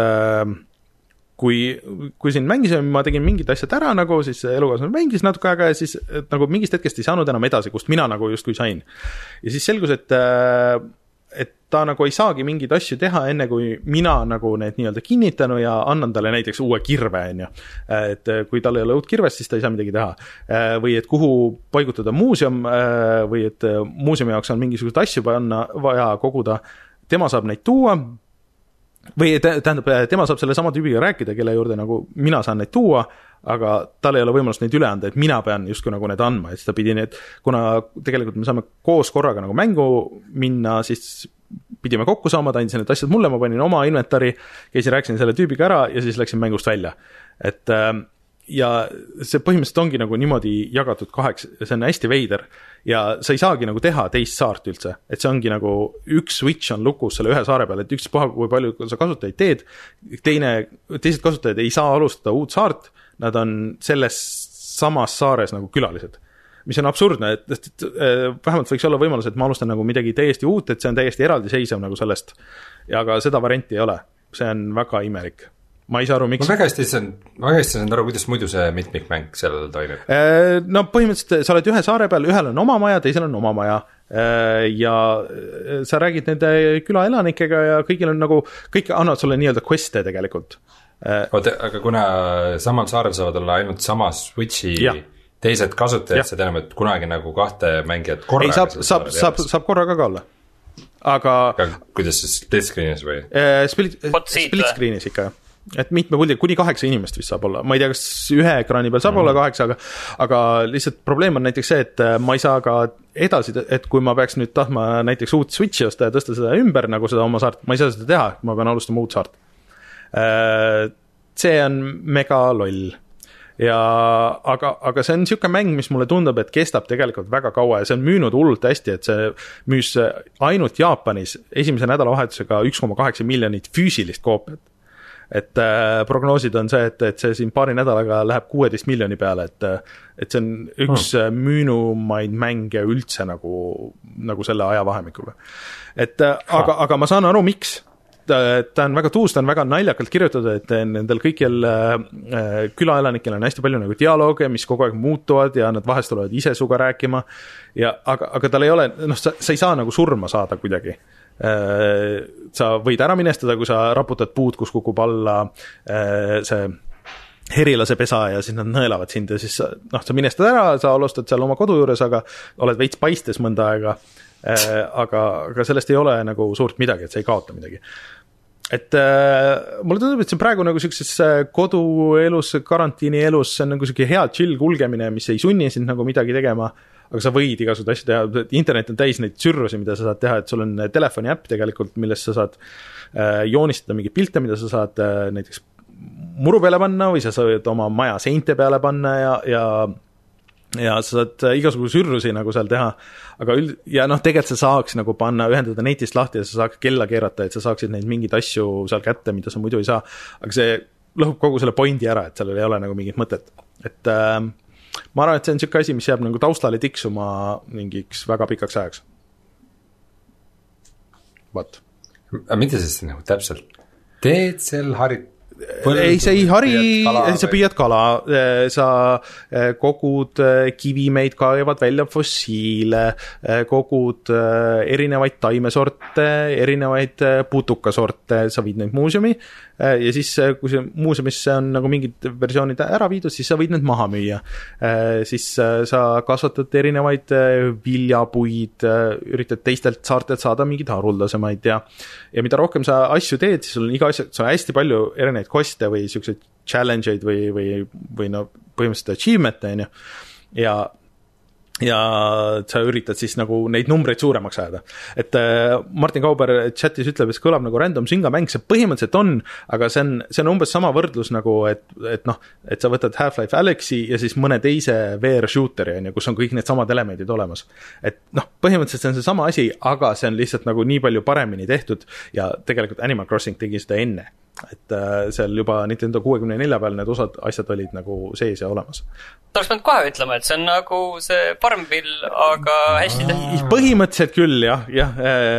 kui, kui siin mängisime, ma tegin mingid asjad ära, nagu siis elukaaslane mängis natuke aega ja siis nagu mingist hetkest ei saanud enam edasi, kust mina nagu justkui sain. Ja siis selgus, et et ta nagu ei saagi mingeid asju teha enne, kui mina nagu need nii-öelda kinnitanu ja annan talle näiteks uue kirve, on ju. Et kui tal ei ole uut kirvest, siis ta ei saa midagi teha. Või et kuhu paigutada muuseum või et muuseumi jaoks on mingisugust asju panna, vaja koguda. Tema saab neid tuua või tähendab, tema saab selle sama tüübiga rääkida, kelle juurde nagu mina saan neid tuua, aga tal ei ole võimalust neid üle anda, et mina pean justkui nagu need andma, et seda pidi need, kuna tegelikult me saame koos korraga nagu mängu minna, siis pidime kokku saama, ta andis need asjad mulle, ma panin oma inventari, käisin, rääkisin selle tüübiga ära ja siis läksin mängust välja. Et ja see põhimõtteliselt ongi nagu niimoodi jagatud kaheks, see on hästi veider ja sa ei saagi nagu teha teist saart üldse, et see ongi nagu üks Switch on lukus selle ühe saare peal, et üks puha, kui palju sa kasutajaid teed, teine, teised kasutajad ei saa alustada uut saart, nad on selles samas saares nagu külalised, mis on absurdne, et, et, et vähemalt võiks olla võimalus, et ma alustan nagu midagi täiesti uut, et see on täiesti eraldiseisev nagu sellest, ja aga seda varianti ei ole, see on väga imelik. Ma ei saa aru, miks. Ma väga hästi saan, väga hästi saan aru, kuidas muidu see mitmikmäng seal toimub. No põhimõtteliselt sa oled ühe saare peal, ühel on oma maja, teisel on oma maja ja sa räägid nende külaelanikega ja kõigil on nagu, kõik annavad sulle nii-öelda queste tegelikult. Oota, aga kuna samal saarel saavad olla ainult samas Switchi ja. Teised kasutajad, see tähendab, et kunagi nagu kahte mängijat korraga. Ei, saab, saab, saab, saab korraga ka olla. Aga, aga kuidas siis split screenis või? Split, split screenis ikka. Et mitme puldi, kuni kaheksa inimest vist saab olla. Ma ei tea, kas ühe ekraani peal saab mm. olla kaheksa, aga, aga lihtsalt probleem on näiteks see, et ma ei saa ka edasi, et kui ma peaks nüüd tahtma näiteks uut Switchi osta ja tõsta seda ümber nagu seda oma saart, ma ei saa seda teha, ma pean alustama uut saart. See on mega loll ja aga, aga see on siuke mäng, mis mulle tundub, et kestab tegelikult väga kaua ja see on müünud hullult hästi, et see müüs ainult Jaapanis esimese nädalavahetusega üks koma kaheksa miljonit füüsilist koopiat. Et äh, prognoosid on see, et, et see siin paari nädalaga läheb kuueteist miljoni peale, et, et see on üks hmm. müünumaid mänge üldse nagu, nagu selle ajavahemikuga. Et äh, aga, aga ma saan aru, miks. Ta, ta on väga tuus, ta on väga naljakalt kirjutatud, et nendel kõikjel äh, külaelanikel on hästi palju nagu dialooge, mis kogu aeg muutuvad ja nad vahest tulevad ise suga rääkima. Ja, aga, aga tal ei ole, noh, sa, sa ei saa nagu surma saada kuidagi. Äh, sa võid ära minestada, kui sa raputad puud, kus kukub alla äh, see herilase pesa ja siis nad nõelavad sind ja siis sa, noh, sa minestad ära, sa alustad seal oma kodu juures, aga oled veits paistes mõnda aega. Äh, aga, aga sellest ei ole nagu suurt midagi, et sa ei kaota midagi. et äh, mulle tundub, et see on praegu nagu siukses koduelus, karantiini elus, see on nagu siuke hea chill kulgemine, mis ei sunni sind nagu midagi tegema, aga sa võid igasugused asju teha, internet on täis neid sürrusi, mida sa saad teha, et sul on telefoni äpp tegelikult, millest sa saad äh, joonistada mingeid pilte, mida sa saad äh, näiteks muru peale panna või sa saad oma maja seinte peale panna ja, ja ja sa saad igasuguse sürrusi nagu seal teha, aga üld- ja noh, tegelikult sa saaks nagu panna, ühendada neitist lahti ja sa saaks kella keerata, et sa saaksid neid mingeid asju seal kätte, mida sa muidu ei saa, aga see lõhub kogu selle pointi ära, et sellel ei ole nagu mingit mõtet, et äh, ma arvan, et see on niisugune asi, mis jääb nagu taustale tiksuma mingiks väga pikaks ajaks. What? aga mida siis nagu täpselt teed seal harid? ei, sa ei hari, sa püüad kala, sa kogud kivimeid, kaevad välja fossiile, kogud erinevaid taimesorte, erinevaid putukasorte, sa viid neid muuseumi ja siis, kui see muuseumisse on nagu mingid versioonid ära viidud, siis sa võid need maha müüa. Siis sa kasvatad erinevaid viljapuid, üritad teistelt saartelt saada mingid haruldasemaid ja, ja mida rohkem sa asju teed, siis sul on iga asja, sa on hästi palju erinevaid koste või siukseid challenge'id või, või, või no põhimõtteliselt achievement'e, on ju. Ja ja sa üritad siis nagu neid numbreid suuremaks ajada. Et äh, Martin Kauber chatis ütleb, et see kõlab nagu random syngamäng, see põhimõtteliselt on, aga see on, see on umbes sama võrdlus nagu, et, et noh, et sa võtad Half-Life Alyxi ja siis mõne teise V R-shooteri, kus on kõik need samad elemendid olemas. Et noh, põhimõtteliselt see on see sama asi, aga see on lihtsalt nagu nii palju paremini tehtud ja tegelikult Animal Crossing tegi seda enne. Et äh, seal juba Nintendo kuuekümne nelja peal need osad asjad olid nagu sees ja olemas. Ta oleks pidanud kohe ütlema, et see on nagu see Farmville, aga hästi tehtud. Põhimõtteliselt küll, jah, jah,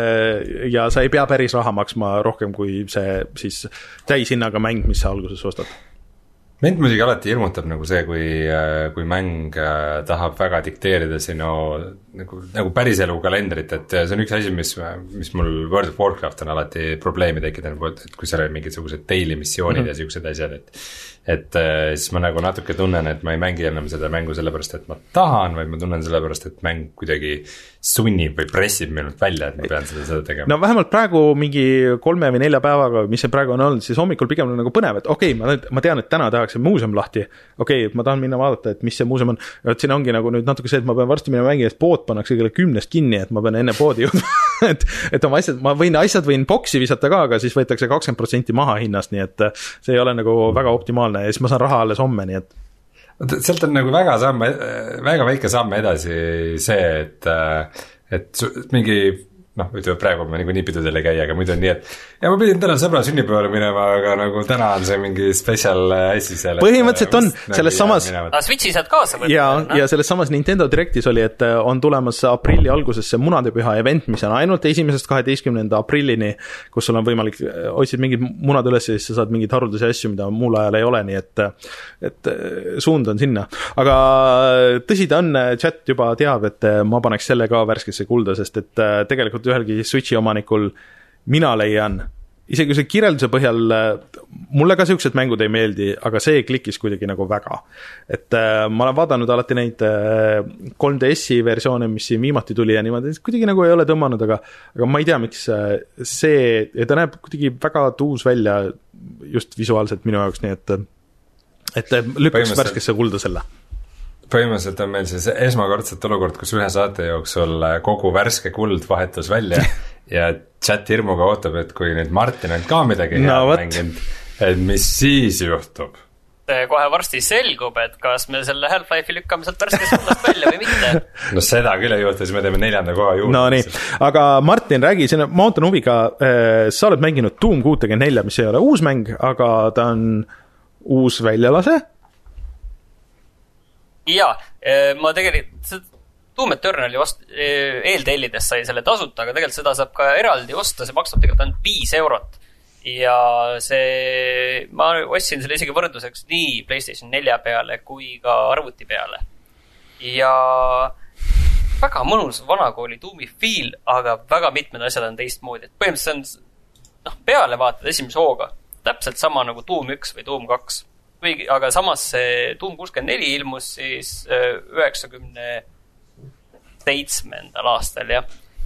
ja sa ei pea päris raha maksma rohkem kui see siis täishinnaga mäng, mis sa alguses ostad. Mind muidugi alati ilmutab nagu see, kui, kui mäng tahab väga dikteerida sinu nagu, nagu päriselu kalendrit, et see on üks asi, mis, mis mul World of Warcraft on alati probleemi tekitanud, et kui seal on mingisugused daily missioonid mm-hmm. ja siuksed asjad, et et siis ma nagu natuke tunnen, et ma ei mängi enam seda mängu sellepärast, et ma tahan, vaid ma tunnen sellepärast, et mäng kuidagi sunnib või pressib minult välja, et ma pean seda, seda tegema. No vähemalt praegu mingi kolme või nelja päevaga, mis see praegu on olnud, siis hommikul pigem on nagu põnev, et okei okay,, ma, ma tean, et täna tehakse muuseum lahti, okei okay,, ma tahan minna vaadata, et mis see muuseum on, et siin ongi nagu nüüd natuke see, et ma pean varsti minna mängi, et pood pannakse kella kümnest kinni, et ma pean enne poodi jõudma et, et oma asjad, ma võin, asjad võin boksi visata ka, aga siis võetakse kakskümmend protsenti maha hinnast, nii et see ei ole nagu väga optimaalne ja siis ma saan raha alles homme, nii et sealt on nagu väga samm, väga väike samm edasi see, et, et mingi, noh, ütleme praegu ma nagu nii pidudel ei käi, aga muidu on nii, et ja ma pidin täna sõbra sünnipäevale minema, aga nagu täna on see mingi special asi seal. Põhimõtteliselt on, selles samas aga Switchi saad kaasa võtta. Ja, ja selles samas Nintendo Directis oli, et on tulemas aprilli alguses see munadepüha event, mis on ainult esimesest kaheteistkümnenda aprillini, kus sul on võimalik, otsid mingid munad üles ja siis sa saad mingid haruldasi asju, mida muul ajal ei ole, nii et, et suund on sinna. Aga tõsi ta on, chat juba teab, et ma paneks selle ka värskesse kulda, sest et tegelikult ühelgi Switchi omanikul mina leian, isegi see kirjelduse põhjal mulle ka siuksed mängud ei meeldi, aga see klikkis kuidagi nagu väga. Et äh, ma olen vaadanud alati neid äh, kolm D S-i versioone, mis siin viimati tuli ja niimoodi, kuidagi nagu ei ole tõmmanud, aga, aga ma ei tea, miks see, ja ta näeb kuidagi väga tuus välja just visuaalselt minu jaoks, nii et, et lükkaks värskesse kulda selle. Põhimõtteliselt on meil siis esmakordselt olukord, kus ühe saate jooksul kogu värske kuld vahetus välja ja chat hirmuga ootab, et kui nüüd Martin on ka midagi no, head mänginud, et mis siis juhtub? Kohe varsti selgub, et kas me selle Half-Life'i lükkame sealt värskest kuldast välja või mitte. No seda küll ei juhtu, siis me teeme neljanda koha juurde. No nii, aga Martin, räägi, siin ma ootan huviga, sa oled mänginud Doom kuutekümmet neli, mis ei ole uus mäng, aga ta on uus väljalase? Jaa, ma tegelikult Doom Eternali ost, eeltellides sai selle tasuta, aga tegelikult seda saab ka eraldi osta, see maksab tegelikult ainult viis eurot. Ja see, ma ostsin selle isegi võrdluseks nii PlayStation nelja peale kui ka arvuti peale. Ja väga mõnus vanakooli Doomi feel, aga väga mitmed asjad on teistmoodi. Põhimõtteliselt on noh, peale vaatad esimese hooga, täpselt sama nagu Doom üks või Doom kaks. Või, aga samas see Doom kuuskümmend neli ilmus siis üheksakümne seitsmendal aastal, jah.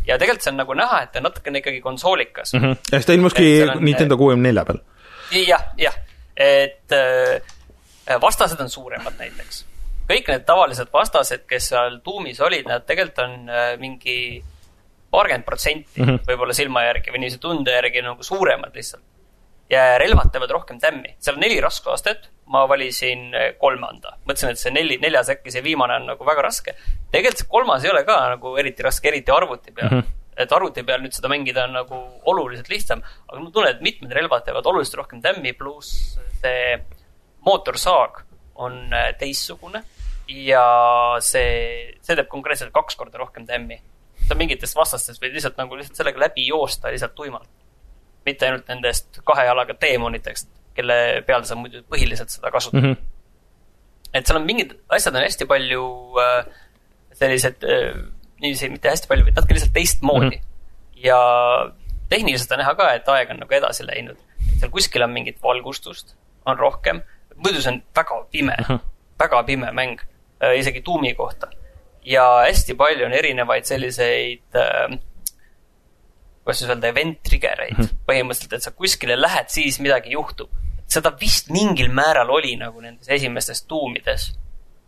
ja tegelikult see on nagu näha, et ta natukene ikkagi konsoolikas mm. -hmm. ja siis ta ilmuski on, Nintendo kuuekümne nelja peal. jah, jah, et äh, vastased on suuremad näiteks. Kõik need tavalised vastased, kes seal tuumis olid, nad tegelikult on äh, mingi paarkümmend protsenti mm -hmm. võib-olla silma järgi või niisuguse tunde järgi nagu suuremad lihtsalt. Ja relvad teevad rohkem tämmi. Seal on neli raskuastet, ma valisin kolmanda. Mõtlesin, et see neli, neljas äkki see viimane on nagu väga raske. Tegelikult see kolmas ei ole ka nagu eriti raske, eriti arvuti peal. Mm -hmm. Et arvuti peal nüüd seda mängida on nagu oluliselt lihtsam. Aga ma tunnen, et mitmed relvad teevad oluliselt rohkem tämmi, pluss see mootorsaag on teissugune. Ja see, see teeb konkreetselt kaks korda rohkem tämmi. See on mingitest vastastest või lihtsalt nagu lihtsalt sellega läbi joosta lihtsalt tuimalt. Mitte ainult nendest kahe jalaga teemonitest, kelle peal sa muidu põhiliselt seda kasutad. Mm -hmm. Et seal on mingid asjad on hästi palju äh, sellised, äh, niiviisi mitte hästi palju, natuke lihtsalt teistmoodi. Mm -hmm. Ja tehniliselt on näha ka, et aeg on nagu edasi läinud. Seal kuskil on mingit valgustust, on rohkem. Muidu see on väga pime, mm -hmm. väga pime mäng, äh, isegi tuumi kohta. Ja hästi palju on erinevaid selliseid... Äh, kuidas siis öelda, event triggereid põhimõtteliselt, et sa kuskile lähed, siis midagi juhtub. Seda vist mingil määral oli nagu nendes esimestes tuumides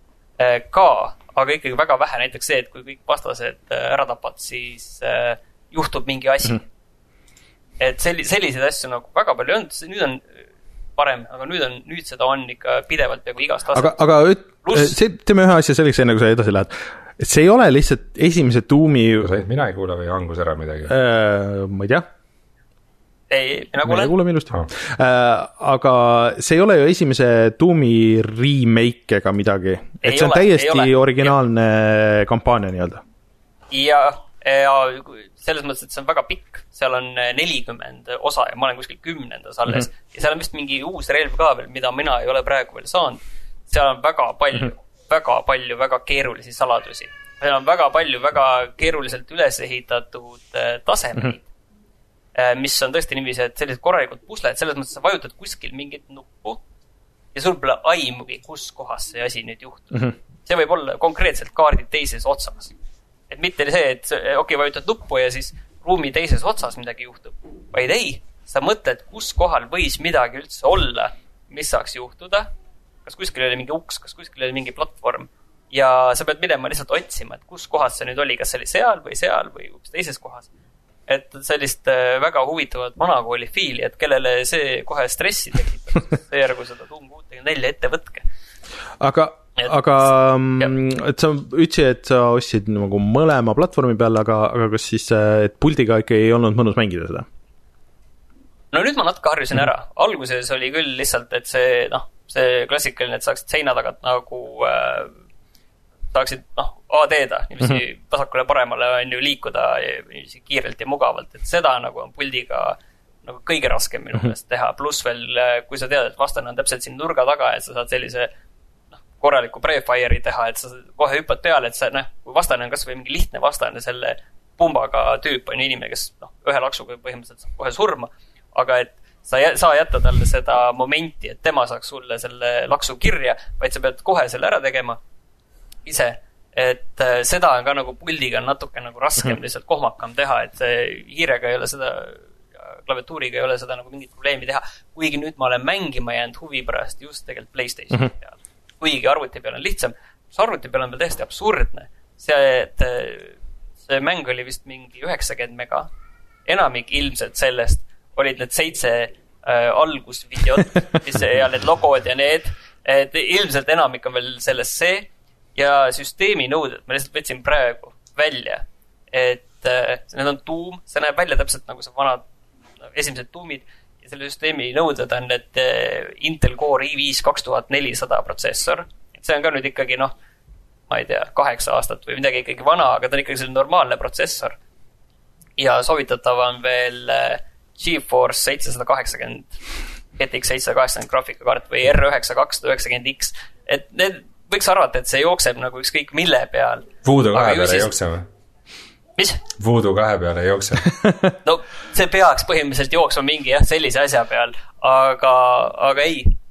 ka, aga ikkagi väga vähe. Näiteks see, et kui kõik vastased ära tapad, siis juhtub mingi asi. Mm-hmm. Et selliseid asju nagu väga palju on, nüüd on parem, aga nüüd on, nüüd seda on ikka pidevalt peaaegu igast taset. Aga, aga Plus... teeme ühe asja selleks, enne kui sa edasi lähed. Et see ei ole lihtsalt esimese tuumi... Mina ei kuule või hangus ära midagi? Äh, ma ei tea. Ei, mina kuulen. Mina kuulen ilusti. Oh. Äh, aga see ei ole ju esimese tuumi remake ega midagi. Et ei see on ole, täiesti originaalne ja. Kampaania nii-öelda. Ja, ja selles mõttes, et see on väga pikk. Seal on nelikümmend osa ja ma olen kuskil kümnendas alles. Mm-hmm. Ja seal on vist mingi uus relv ka veel, mida mina ei ole praegu veel saanud. Seal on väga palju. Mm-hmm. väga palju, väga keerulisi saladusi. Meil on väga palju, väga keeruliselt üles ehitatud tasemeid, mm-hmm. mis on tõesti niiviisi, et sellised korralikud pusled, selles mõttes sa vajutad kuskil mingit nuppu ja sul pole aimugi, kus kohas see asi nüüd juhtub. Mm-hmm. See võib olla konkreetselt kaardi teises otsas. Et mitte see, et okei, okay, vajutad nuppu ja siis ruumi teises otsas midagi juhtub. Vaid ei, sa mõtled, kus kohal võis midagi üldse olla, mis saaks juhtuda, kas kuskil oli mingi uks, kas kuskil oli mingi platvorm ja sa pead minema lihtsalt otsima, et kus kohas see nüüd oli, kas see oli seal või seal või ups teises kohas. Et sellist väga huvitavat vanakooli fiili, et kellele see kohe stressi tekitab, see järgu seda Doom kuuskümmend neli ette võtke. Aga, et, aga et sa ütlesid, et sa ostsid nagu mõlema platvormi peal, aga, aga kas siis, et puldiga ikka ei olnud mõnus mängida seda? No nüüd ma natuke harjusin ära. Alguses oli küll lihtsalt, et see, noh, see klassikaline, et saaksid seina tagant nagu äh, saaksid, noh, A D-da niiviisi mm -hmm. vasakule paremale on ju liikuda niiviisi kiirelt ja mugavalt, et seda nagu on puldiga nagu kõige raskem minu meelest mm -hmm. teha, pluss veel, kui sa tead, et vastane on täpselt siin nurga taga, et sa saad sellise noh, korraliku prefire'i teha, et sa kohe hüppad peale, et sa, noh, kui vastane on kas või mingi lihtne vastane, selle pumbaga tüüp on inimene, kes noh, ühe laksuga põhimõtteliselt saab kohe surma, aga et sa ei saa jätta talle seda momenti, et tema saaks sulle selle laksu kirja, vaid sa pead kohe selle ära tegema ise. Et äh, seda on ka nagu puldiga natuke nagu raskem mm-hmm. lihtsalt kohmakam teha, et hiirega ei ole seda, klaviatuuriga ei ole seda nagu mingit probleemi teha. Kuigi nüüd ma olen mängima jäänud huvi pärast just tegelikult PlayStation mm-hmm. peal. Kuigi arvuti peal on lihtsam. See arvuti peal on veel täiesti absurdne. See, et see mäng oli vist mingi üheksakümmend mega. Enamik ilmselt sellest olid need seitse äh, algusvideot ja need logod ja need. Et ilmselt enamik on veel sellest see. Ja süsteemi nõuded, ma lihtsalt võtsin praegu välja, et äh, need on tuum, see näeb välja täpselt nagu see vanad esimesed tuumid ja selle süsteemi nõuded on need äh, Intel Core i viis kaks tuhat nelisada protsessor. Et see on ka nüüd ikkagi, noh, ma ei tea, kaheksa aastat või midagi ikkagi vana, aga ta on ikkagi selline normaalne protsessor. Ja soovitatav on veel äh, GeForce seitsesada kaheksakümmend, G T X seitsesada kaheksakümmend graafikakaart või R üheksa kakssada üheksakümmend X, et need võiks arvata, et see jookseb nagu ükskõik mille peal. Voodoo kahe peale ei jookse või? Mis? Voodoo kahe peale ei jookse. No see peaks põhimõtteliselt jooksma mingi jah, sellise asja peal, aga, aga ei.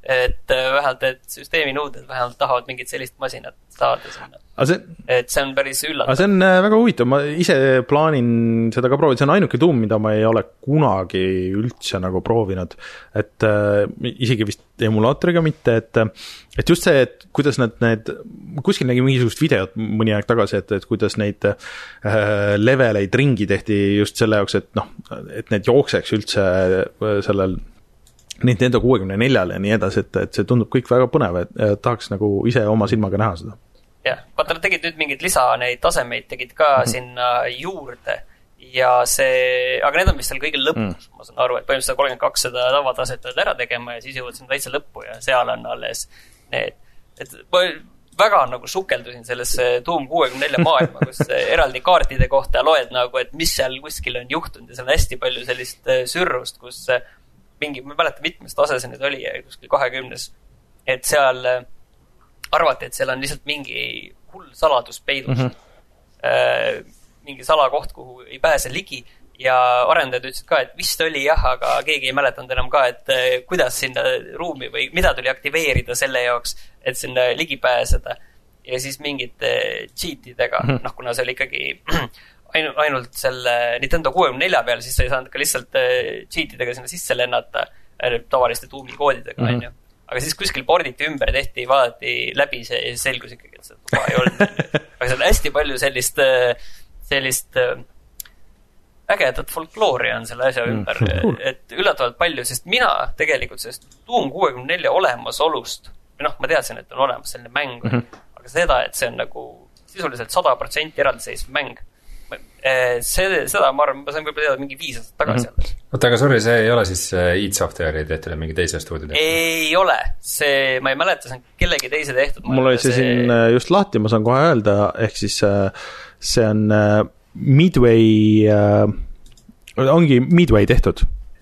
et vähemalt, et süsteemi nõuded vähemalt tahavad mingit sellist masinat saada sinna. See, et see on päris üllatav. See on väga huvitav, ma ise plaanin seda ka proovida, see on ainuke Doom, mida ma ei ole kunagi üldse nagu proovinud, et äh, isegi vist emulaatoriga mitte, et, et just see, et kuidas nad need, kuskil nägi mingisugust videot mõni aeg tagasi, et, et kuidas neid äh, leveleid ringi tehti just selle jaoks, et noh, et need jookseks üldse sellel Nintendo kuuekümne neljal ja nii edasi, et, et see tundub kõik väga põnev, et, et tahaks nagu ise oma silmaga näha seda. jah, vaata, nad tegid nüüd mingid lisa neid tasemeid, tegid ka mm-hmm. sinna juurde ja see, aga need on vist seal kõige lõpus, mm. ma saan aru, et põhimõtteliselt kolmkümmend kaks seda tavataset pead ära tegema ja siis jõuad sinna täitsa lõppu ja seal on alles need, et väga nagu sukeldusin sellesse Doom kuuekümne nelja maailma, kus eraldi kaartide kohta loed nagu, et mis seal kuskil on juhtunud ja seal on hästi palju sellist sürrust, kus mingi, ma ei mäleta mitmes tase see nüüd oli, kuskil kahekümnes, et seal arvati, et seal on lihtsalt mingi hull saladus peidus. Mm-hmm. Äh, mingi salakoht, kuhu ei pääse ligi ja arendajad ütlesid ka, et vist oli jah, aga keegi ei mäletanud enam ka, et äh, kuidas sinna ruumi või mida tuli aktiveerida selle jaoks, et sinna ligi pääseda. Ja siis mingite cheatidega, mm-hmm. noh, kuna see oli ikkagi ainult, ainult selle Nintendo kuuekümne nelja peal, siis sa ei saanud ka lihtsalt äh, cheatidega sinna sisse lennata äh, tavaliste tuumi koodidega, mm-hmm. on ju. Aga siis kuskil porditi ümber, tehti, vaadati läbi see ja selgus ikkagi, et seda tuba ei olnud. Aga seal hästi palju sellist, sellist ägedat folkloori on selle asja ümber. Et üllatavalt palju, sest mina tegelikult sellest Doom kuuekümne nelja olemasolust, või noh, ma teadsin, et on olemas selline mäng, mm-hmm. aga seda, et see on nagu sisuliselt sada protsenti eraldiseisv mäng, see, seda ma arvan, ma sain võib-olla teada mingi viis aastat tagasi alles. Mm-hmm. Oota, aga sorry, see ei ole siis id Software'i tehtud ja mingi teise stuudio tehtud? Ei ole, see, ma ei mäleta, see on kellegi teise tehtud. Mul oli see, see siin just lahti, ma saan kohe öelda, ehk siis see on Midway, ongi Midway tehtud.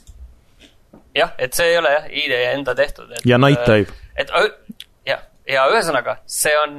Jah, et see ei ole jah, id enda tehtud. Et, ja Night Dive. Et, ja, ja ühesõnaga, see on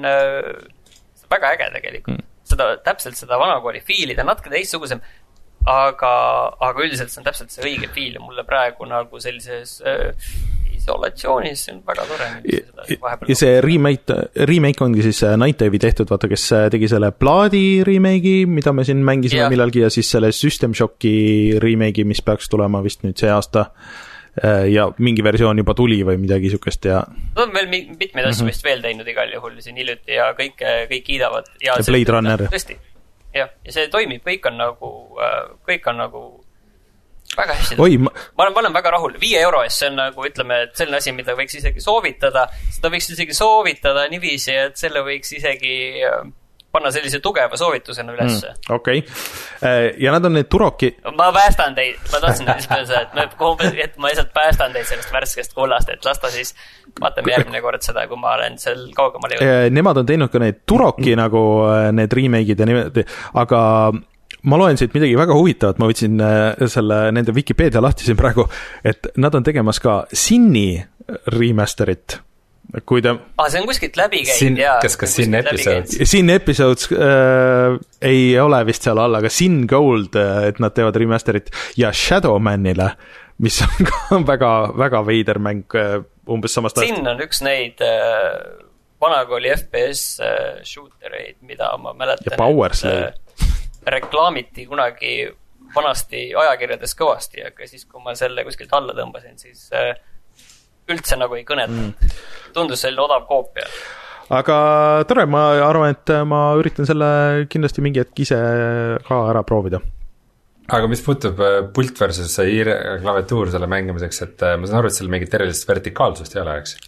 see väga äge tegelikult. Mm. Seda, täpselt seda vanakooli fiili, ta natuke teistsugusem, aga, aga üldiselt see on täpselt see õige fiil ja mulle praegu nagu sellises äh, isolatsioonis see on väga tore. Ja, ja see remake, remake ongi siis Night Dive'i tehtud, vaata, kes tegi selle plaadi remake'i, mida me siin mängisime ja. millalgi ja siis selle System Shocki remake'i, mis peaks tulema vist nüüd see aasta ja mingi versioon juba tuli või midagi sükest ja no, on veel mitmeid asju mm-hmm. vist veel teinud igal juhul siin hiljuti ja kõik, kõik kiidavad ja, ja Blade Runner tõesti, jah, ja see toimib, kõik on nagu kõik on nagu väga hästi Oi, ma... ma olen, ma olen väga rahul, viie euro eest see on nagu, ütleme, et selline asi, mida võiks isegi soovitada, seda võiks isegi soovitada niiviisi, et selle võiks isegi panna sellise tugeva soovitusena ülesse. Mm, okei. Okay. Ja nad on need Turoki... Ma päästan teid, ma tahtsin öelda, et, me, et ma lihtsalt päästan teid sellest värskest kullast, et lasta siis, vaatame järgmine kord seda, kui ma olen seal kaugemale jõudnud. Nemad on teinud ka neid Turoki mm. nagu need remake'id ja niimoodi, aga ma loen siit midagi väga huvitavat, ma võtsin selle nende Wikipedia lahti siin praegu, et nad on tegemas ka Sinni remasterit. Kui ta... Ah, see on kuskilt läbi käinud, jaa. Kas ka Sin Episodes? Sin Episodes äh, ei ole vist seal all, aga Sin Gold, et nad teevad remasterit ja Shadowmanile, mis on ka väga, väga veider mäng umbes samast Sin on üks neid äh, vanakooli F P S äh, shootereid, mida ma mäletan. Ja Powerslave. Äh, reklaamiti kunagi vanasti ajakirjades kõvasti, aga siis, kui ma selle kuskilt alla tõmbasin, siis... Äh, üldse nagu ei kõneta. Mm. Tundus selline odav koopia. Aga tore, ma arvan, et ma üritan selle kindlasti mingi hetk ise ka ära proovida. Aga mis puutub pult versus klaviatuur selle mängimiseks, et ma saan aru, et seal mingit erilist vertikaalsust ei ole, eks?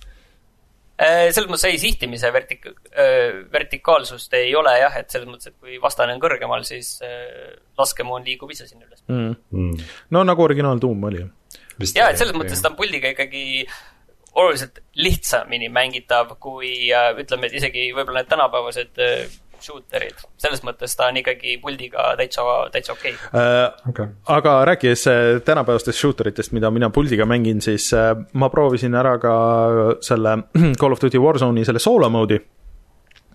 Selles mõttes ei sihtimise vertik- vertikaalsust ei ole jah, et selles mõttes, et kui vastane on kõrgemal, siis laskemoon liigub ise sinna üles. Mm. Mm. No nagu originaal Doom oli. Jaa, et selles mõttes ta on puldiga ikkagi oluliselt lihtsamini mängitav kui, ütleme, et isegi võib-olla need tänapäevased shooterid. Selles mõttes ta on ikkagi puldiga täitsa, täitsa okei. Okay. Äh, okay. Aga rääkides tänapäevastest shooteritest, mida mina puldiga mängin, siis ma proovisin ära ka selle Call of Duty Warzone'i selle solo mode'i.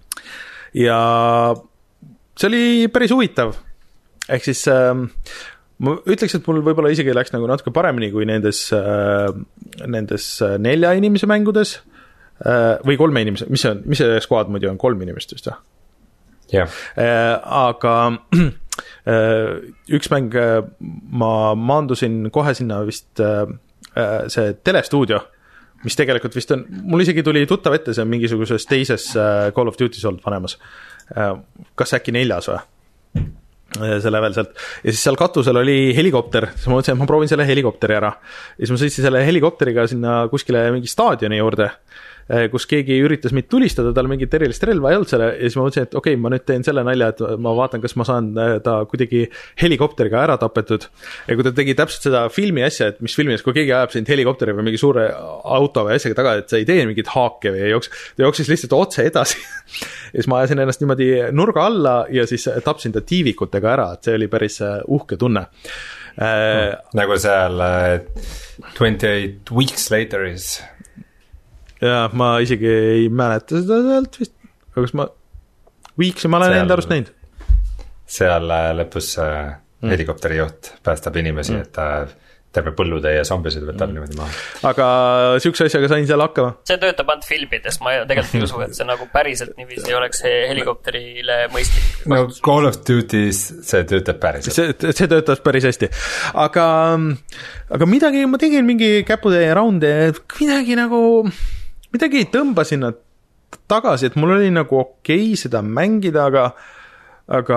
Ja see oli päris huvitav. Ehk siis... ma ütleks, et mul võib-olla isegi läks nagu natuke paremini kui nendes, nendes nelja inimese mängudes või kolme inimese, mis see on, mis see squad muidu on, kolm inimest vist või? jah. Aga üks mäng, ma maandusin kohe sinna vist see telestuudio, mis tegelikult vist on, mul isegi tuli tuttav ette, see on mingisuguses teises Call of Duty's olnud vanemas. Kas äkki neljas või? See level sealt. Ja siis seal katusel oli helikopter, siis ma mõtlesin, et ma proovin selle helikopteri ära. Ja siis ma sõitsin selle helikopteriga sinna kuskile mingi staadioni juurde, kus keegi üritas meid tulistada, tal mingit erilist relva ei olnud selle, ja siis ma mõtlesin, et okei, okay, ma nüüd teen selle nalja, et ma vaatan, kas ma saan ta kuidagi helikopteriga ära tapetud. Ja kui ta tegi täpselt seda filmi asja, et mis filmis, kui keegi ajab sind helikopteri või mingi suure auto või asjaga taga, et sa ei tee mingit haake või ei jooks, ta jooksis lihtsalt otse edasi. Ja siis ma ajasin ennast niimoodi nurga alla ja siis tapsin ta tiivikutega ära, et see oli päris uhke tunne. Äh, nagu seal twenty-eight weeks later is... Ja ma isegi ei mäleta seda sealt vist, aga kas ma Weeksi ma olen enda arust näinud. Seal lõpus mm. helikopteri juht päästab inimesi, mm. et ta terve põllutäie zombisid võtab mm. niimoodi maha. Aga sihukese asjaga sain seal hakkama? See töötab ainult filmides, ma tegelikult ei usu, et see nagu päriselt niiviisi ei oleks see helikopterile mõistlik. No Call of Duty's see töötab päriselt. See, see töötab päris hästi. Aga, aga midagi, ma tegin mingi käputäie raunde, midagi nagu... midagi tõmbasin nad tagasi, et mul oli nagu okei seda mängida, aga, aga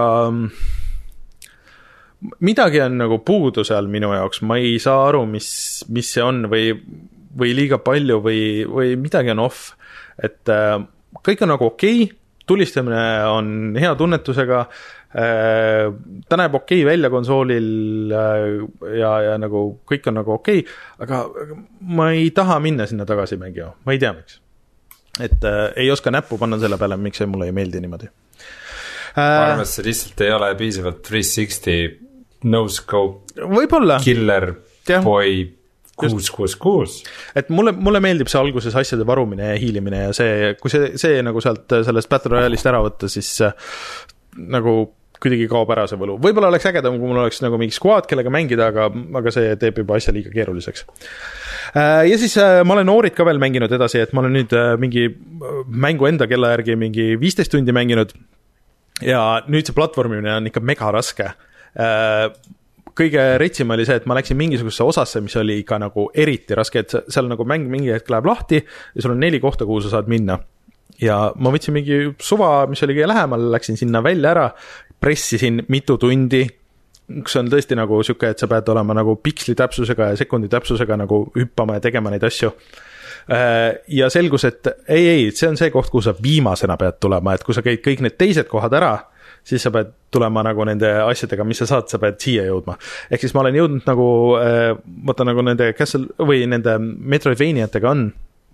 midagi on nagu puudu seal minu jaoks, ma ei saa aru, mis, mis see on või, või liiga palju või, või midagi on off, et äh, kõik on nagu okei, tulistamine on hea tunnetusega, äh, ta näeb okei välja konsoolil äh, ja, ja nagu kõik on nagu okei, aga ma ei taha minna sinna tagasi mängima, ma ei tea miks. Et äh, ei oska näppu panna selle peale, miks see mulle ei meeldi niimoodi. Ma arvan, et see lihtsalt ei ole piisavalt three sixty no-scope võib-olla. Killer ja. Boy kuus kuus kuus. Et mulle, mulle meeldib see alguses asjade varumine ja hiilimine ja see, kui see, see nagu sealt sellest Battle Royale'ist ära võtta, siis äh, nagu kuidagi kaob ära see võlu. Võib-olla oleks ägedam, kui mul oleks nagu mingi squad, kellega mängida, aga, aga see teeb juba asja liiga keeruliseks. Ja siis ma olen Oorit ka veel mänginud edasi, et ma olen nüüd mingi mängu enda kella järgi mingi viisteist tundi mänginud ja nüüd see platvormimine on ikka mega raske. Kõige retsim oli see, et ma läksin mingisugusesse osasse, mis oli ikka nagu eriti raske, et seal nagu mäng mingi hetk läheb lahti ja sul on neli kohta, kuhu sa saad minna. Ja ma võtsin mingi suva, mis oli kõige lähemal, läksin sinna välja ära, pressisin mitu tundi, kus on tõesti nagu siuke, et sa pead olema nagu piksli täpsusega ja sekundi täpsusega nagu hüppama ja tegema neid asju. Ja selgus, et ei, ei, see on see koht, kuhu sa viimasena pead tulema, et kui sa käid kõik need teised kohad ära, siis sa pead tulema nagu nende asjadega, mis sa saad, sa pead siia jõudma. Ehk siis ma olen jõudnud nagu, võtta nagu nende Castle või nende Metroidvaniatega on,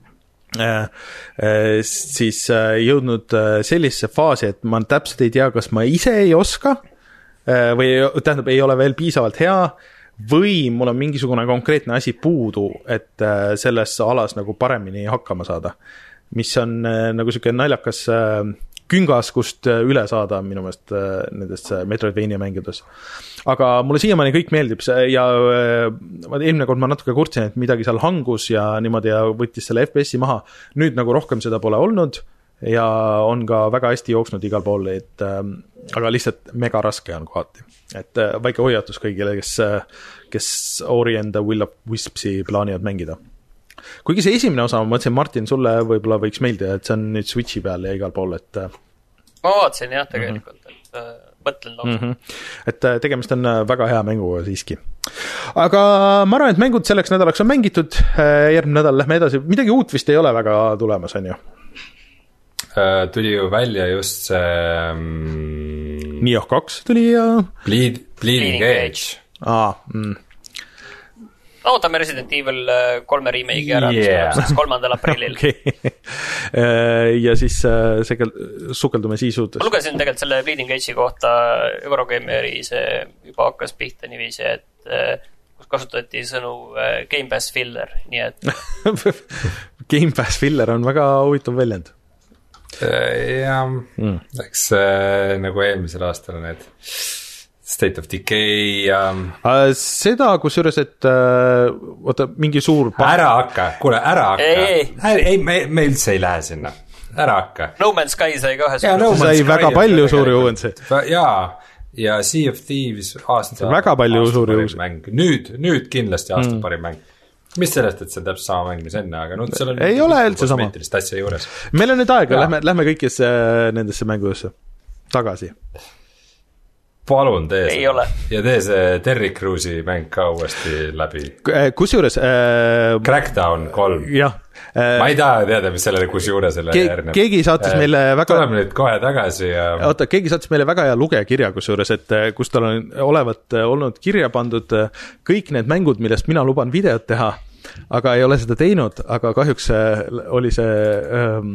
siis jõudnud sellisesse faasi, et ma täpselt ei tea, kas ma ise ei oska või tähendab, ei ole veel piisavalt hea või mul on mingisugune konkreetne asi puudu, et selles alas nagu paremini hakkama saada, mis on nagu siuke naljakas küngas, kust üle saada minu meelest nendest Metroidvania mängides. Aga mulle siiamaani kõik meeldib ja eelmine kord ma natuke kurtsin, et midagi seal hangus ja niimoodi ja võttis selle F P S-i maha. Nüüd nagu rohkem seda pole olnud ja on ka väga hästi jooksnud igal pool, et aga lihtsalt mega raske on kohati. Et väike hoiatus kõigile, kes, kes Ori and the Will of Wispsi plaanivad mängida. Kuigi see esimene osa, ma mõtlesin, Martin, sulle võib-olla võiks meeldida, et see on nüüd Switchi peal ja igal pool, et ma vaatasin jah tegelikult, mm-hmm. et äh, mõtlen lausa. Mm-hmm. Et tegemist on väga hea mänguga siiski. Aga ma arvan, et mängud selleks nädalaks on mängitud, järgmine nädal lähme edasi, midagi uut vist ei ole väga tulemas, on ju? Uh, tuli ju välja just see um, Nioh kaks tuli ja Bleed, Bleeding Edge ah, mm. Ootame Resident Evil kolme remake'i ära, yeah. mis kolmandal aprillil. Okay. Ja siis see sukeldume siisud. Ma lugesin tegelikult selle Bleeding Edge'i kohta Eurogameri, see juba hakkas pihta niiviisi, et kus kasutati sõnu Game Pass filler, nii et Game Pass filler on väga huvitav väljend. Ja mm. eks äh, nagu eelmisel aastal need State of Decay ja uh, seda kusjuures, et uh, oota, mingi suur ära hakka, kuule, ära hakka ei, ei, ei, me, me üldse ei lähe sinna, ära hakka No Man's Sky sai ka ühe no sai väga palju suuri uuendusi jaa ja Sea of Thieves aasta väga palju suuri uuendusi nüüd, nüüd kindlasti aasta mm. parim mäng mis sellest, et see on täpselt sama mäng, mis enne, aga no seal on ei ole üldse sama. Meil on nüüd aega, lähme, lähme kõikisse nendesse mängudesse tagasi. Palun tee see. Ja tee see Terry Crews'i mäng ka uuesti läbi. Kusjuures äh, Crackdown kolm. Jah. Äh, Ma ei taha teada, mis sellele kusjuures selle ke järgneb. Keegi saatis äh, meile väga... Tuleme nüüd kohe tagasi ja... Oota, keegi saatis meile väga hea lugejakirja kusjuures, et kus tal on olevat olnud kirja pandud kõik need mängud, millest mina luban videot teha, aga ei ole seda teinud, aga kahjuks oli see ähm,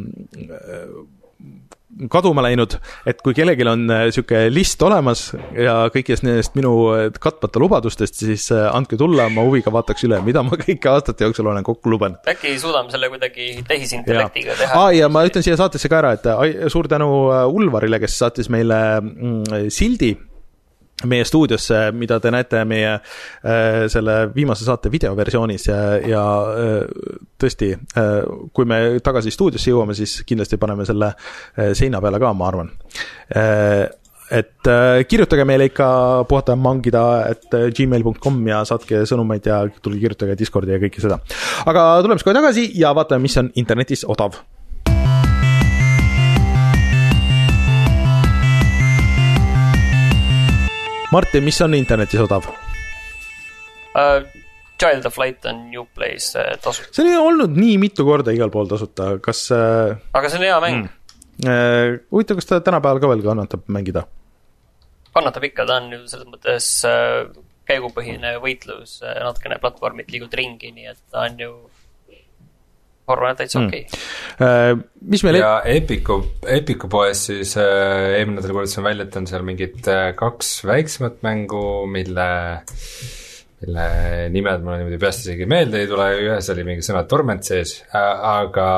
kaduma läinud, et kui kellelgi on siuke list olemas ja kõikidest nendest minu katmata lubadustest, siis andke tulla, ma huviga vaataks üle, mida ma kõike aastate jooksul olen kokku lubanud. Äkki suudame selle kuidagi tehisintellektiga ja. teha? Ah, ja ma ütlen siia saatesse ka ära, et suur tänu Ulvarile, kes saatis meile mm, sildi meie stuudiosse, mida te näete meie äh, selle viimase saate videoversioonis ja, ja äh, tõesti, äh, kui me tagasi stuudiosse jõuame, siis kindlasti paneme selle äh, seina peale ka, ma arvan. Äh, et äh, kirjutage meile ikka puhata mangida, et gmail dot com ja saatke sõnumeid ja tulge kirjutage Discordi ja kõike seda. Aga tuleme kohe tagasi ja vaatame, mis on internetis odav. Martin, mis on internetis odav? Uh, Child of Light on Uplays uh, tasuta. See on olnud nii mitu korda igal pool tasuta, kas... Uh, aga see on hea mäng. Mm, uh, huvitav, kas ta tänapäeval ka veel kannatab mängida? Kannatab ikka, ta on ju selles mõttes uh, käigupõhine võitlus, uh, natukene platvormid liigud ringi, nii et ta on ju arvan, et täitsa okei okay. uh, mis meil ja Epiku, Epiku poes siis uh, eelmine nädal kuulutasin välja, et on seal mingid uh, kaks väiksemat mängu, mille mille nimed mulle niimoodi peast isegi meelde ei tule, ühes oli mingi sõna Torment sees, uh, aga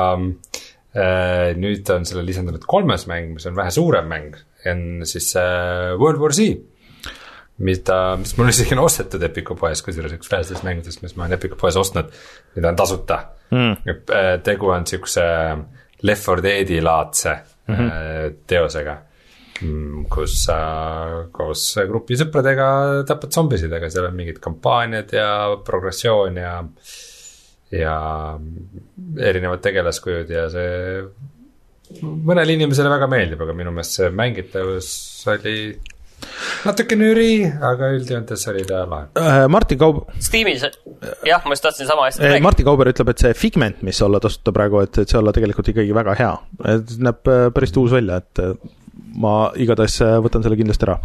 uh, nüüd on selle lisandunud kolmes mäng, mis on vähe suurem mäng, on siis uh, World War Z, mida, mis mul isegi on ostetud Epiku poes, kusjuures üks vähestest mängudest, mis ma olen Epiku poes ostnud, mida on tasuta mm. tegu on siukse Left four Deadi laadse mm-hmm. teosega, kus sa koos grupi sõpradega tapad zombisid, aga seal on mingid kampaaniad ja progressioon ja ja erinevad tegelaskujud ja see mõnele inimesele väga meeldib, aga minu meelest see mängitavus oli natuke nüri, aga üldjoontes oli ta lahe. Martin Kauber Steamis, jah, ma just tahtsin sama asja rääkida. Martin Kauber ütleb, et see Figment, mis olla tasuta praegu, et, et see olla tegelikult ikkagi väga hea. Et näeb päris uus välja, et ma igatahes võtan selle kindlasti ära.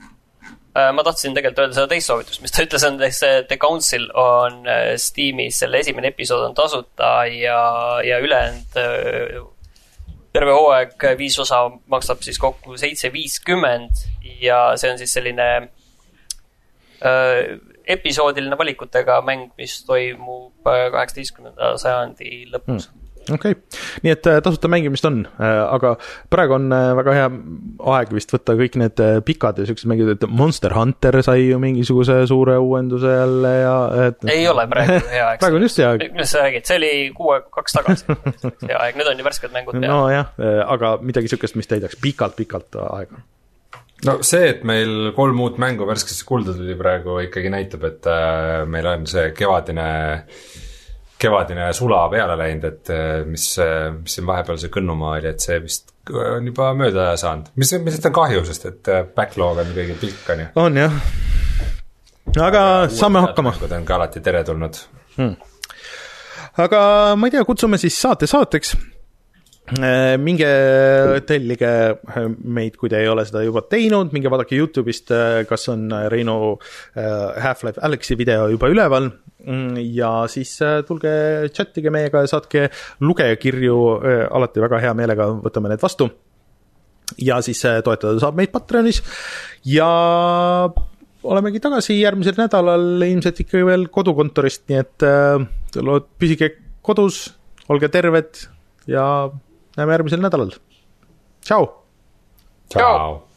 Ma tahtsin tegelikult öelda seda teist soovitust, mis ta ütles, on see The Council on Steamis, selle esimene episood on tasuta ja, ja ülejäänud terve hooaeg viis osa maksab siis kokku seitse viiskümmend ja see on siis selline äh, episoodiline valikutega mäng, mis toimub kaheksateistkümnenda sajandi lõpus. Hmm. Okei, okay. Nii et tasuta mängimist on, aga praegu on väga hea aeg vist võtta kõik need pikad ja sellised mängid, et Monster Hunter sai ju mingisuguse suure uuenduse jälle ja et... ei ole praegu hea aeg. Praegu on just hea aeg. Mis sa räägid, see oli kuu kaks tagasi hea aeg, nüüd on ju värsked mängud peal. No jah, aga midagi sükest, mis täidaks pikalt-pikalt aega. No see, et meil kolm uut mängu värskesse kulda tuli praegu ikkagi näitab, et meil on see kevadine kevadine sula peale läinud, et mis, mis siin vahepeal see kõnnumaa oli, et see vist on juba mööda saanud. Mis, mis on kahju, sest et backlog on kõige pilk on ju. On jah. Aga saame hakkama. On ka alati teretulnud. Hmm. Aga ma ei tea, kutsume siis saate saateks. Minge tellige meid, kui te ei ole seda juba teinud, minge vaadake YouTube'ist, kas on Reino Half-Life Alyxi video juba üleval ja siis tulge chattige meiega ja saatke lugejakirju, alati väga hea meelega võtame need vastu ja siis toetada saab meid Patreonis ja olemegi tagasi järgmisel nädalal ilmselt ikka veel kodukontorist, nii et püsige kodus, olge terved ja näeme järgmisel nädalal. Ciao! Ciao!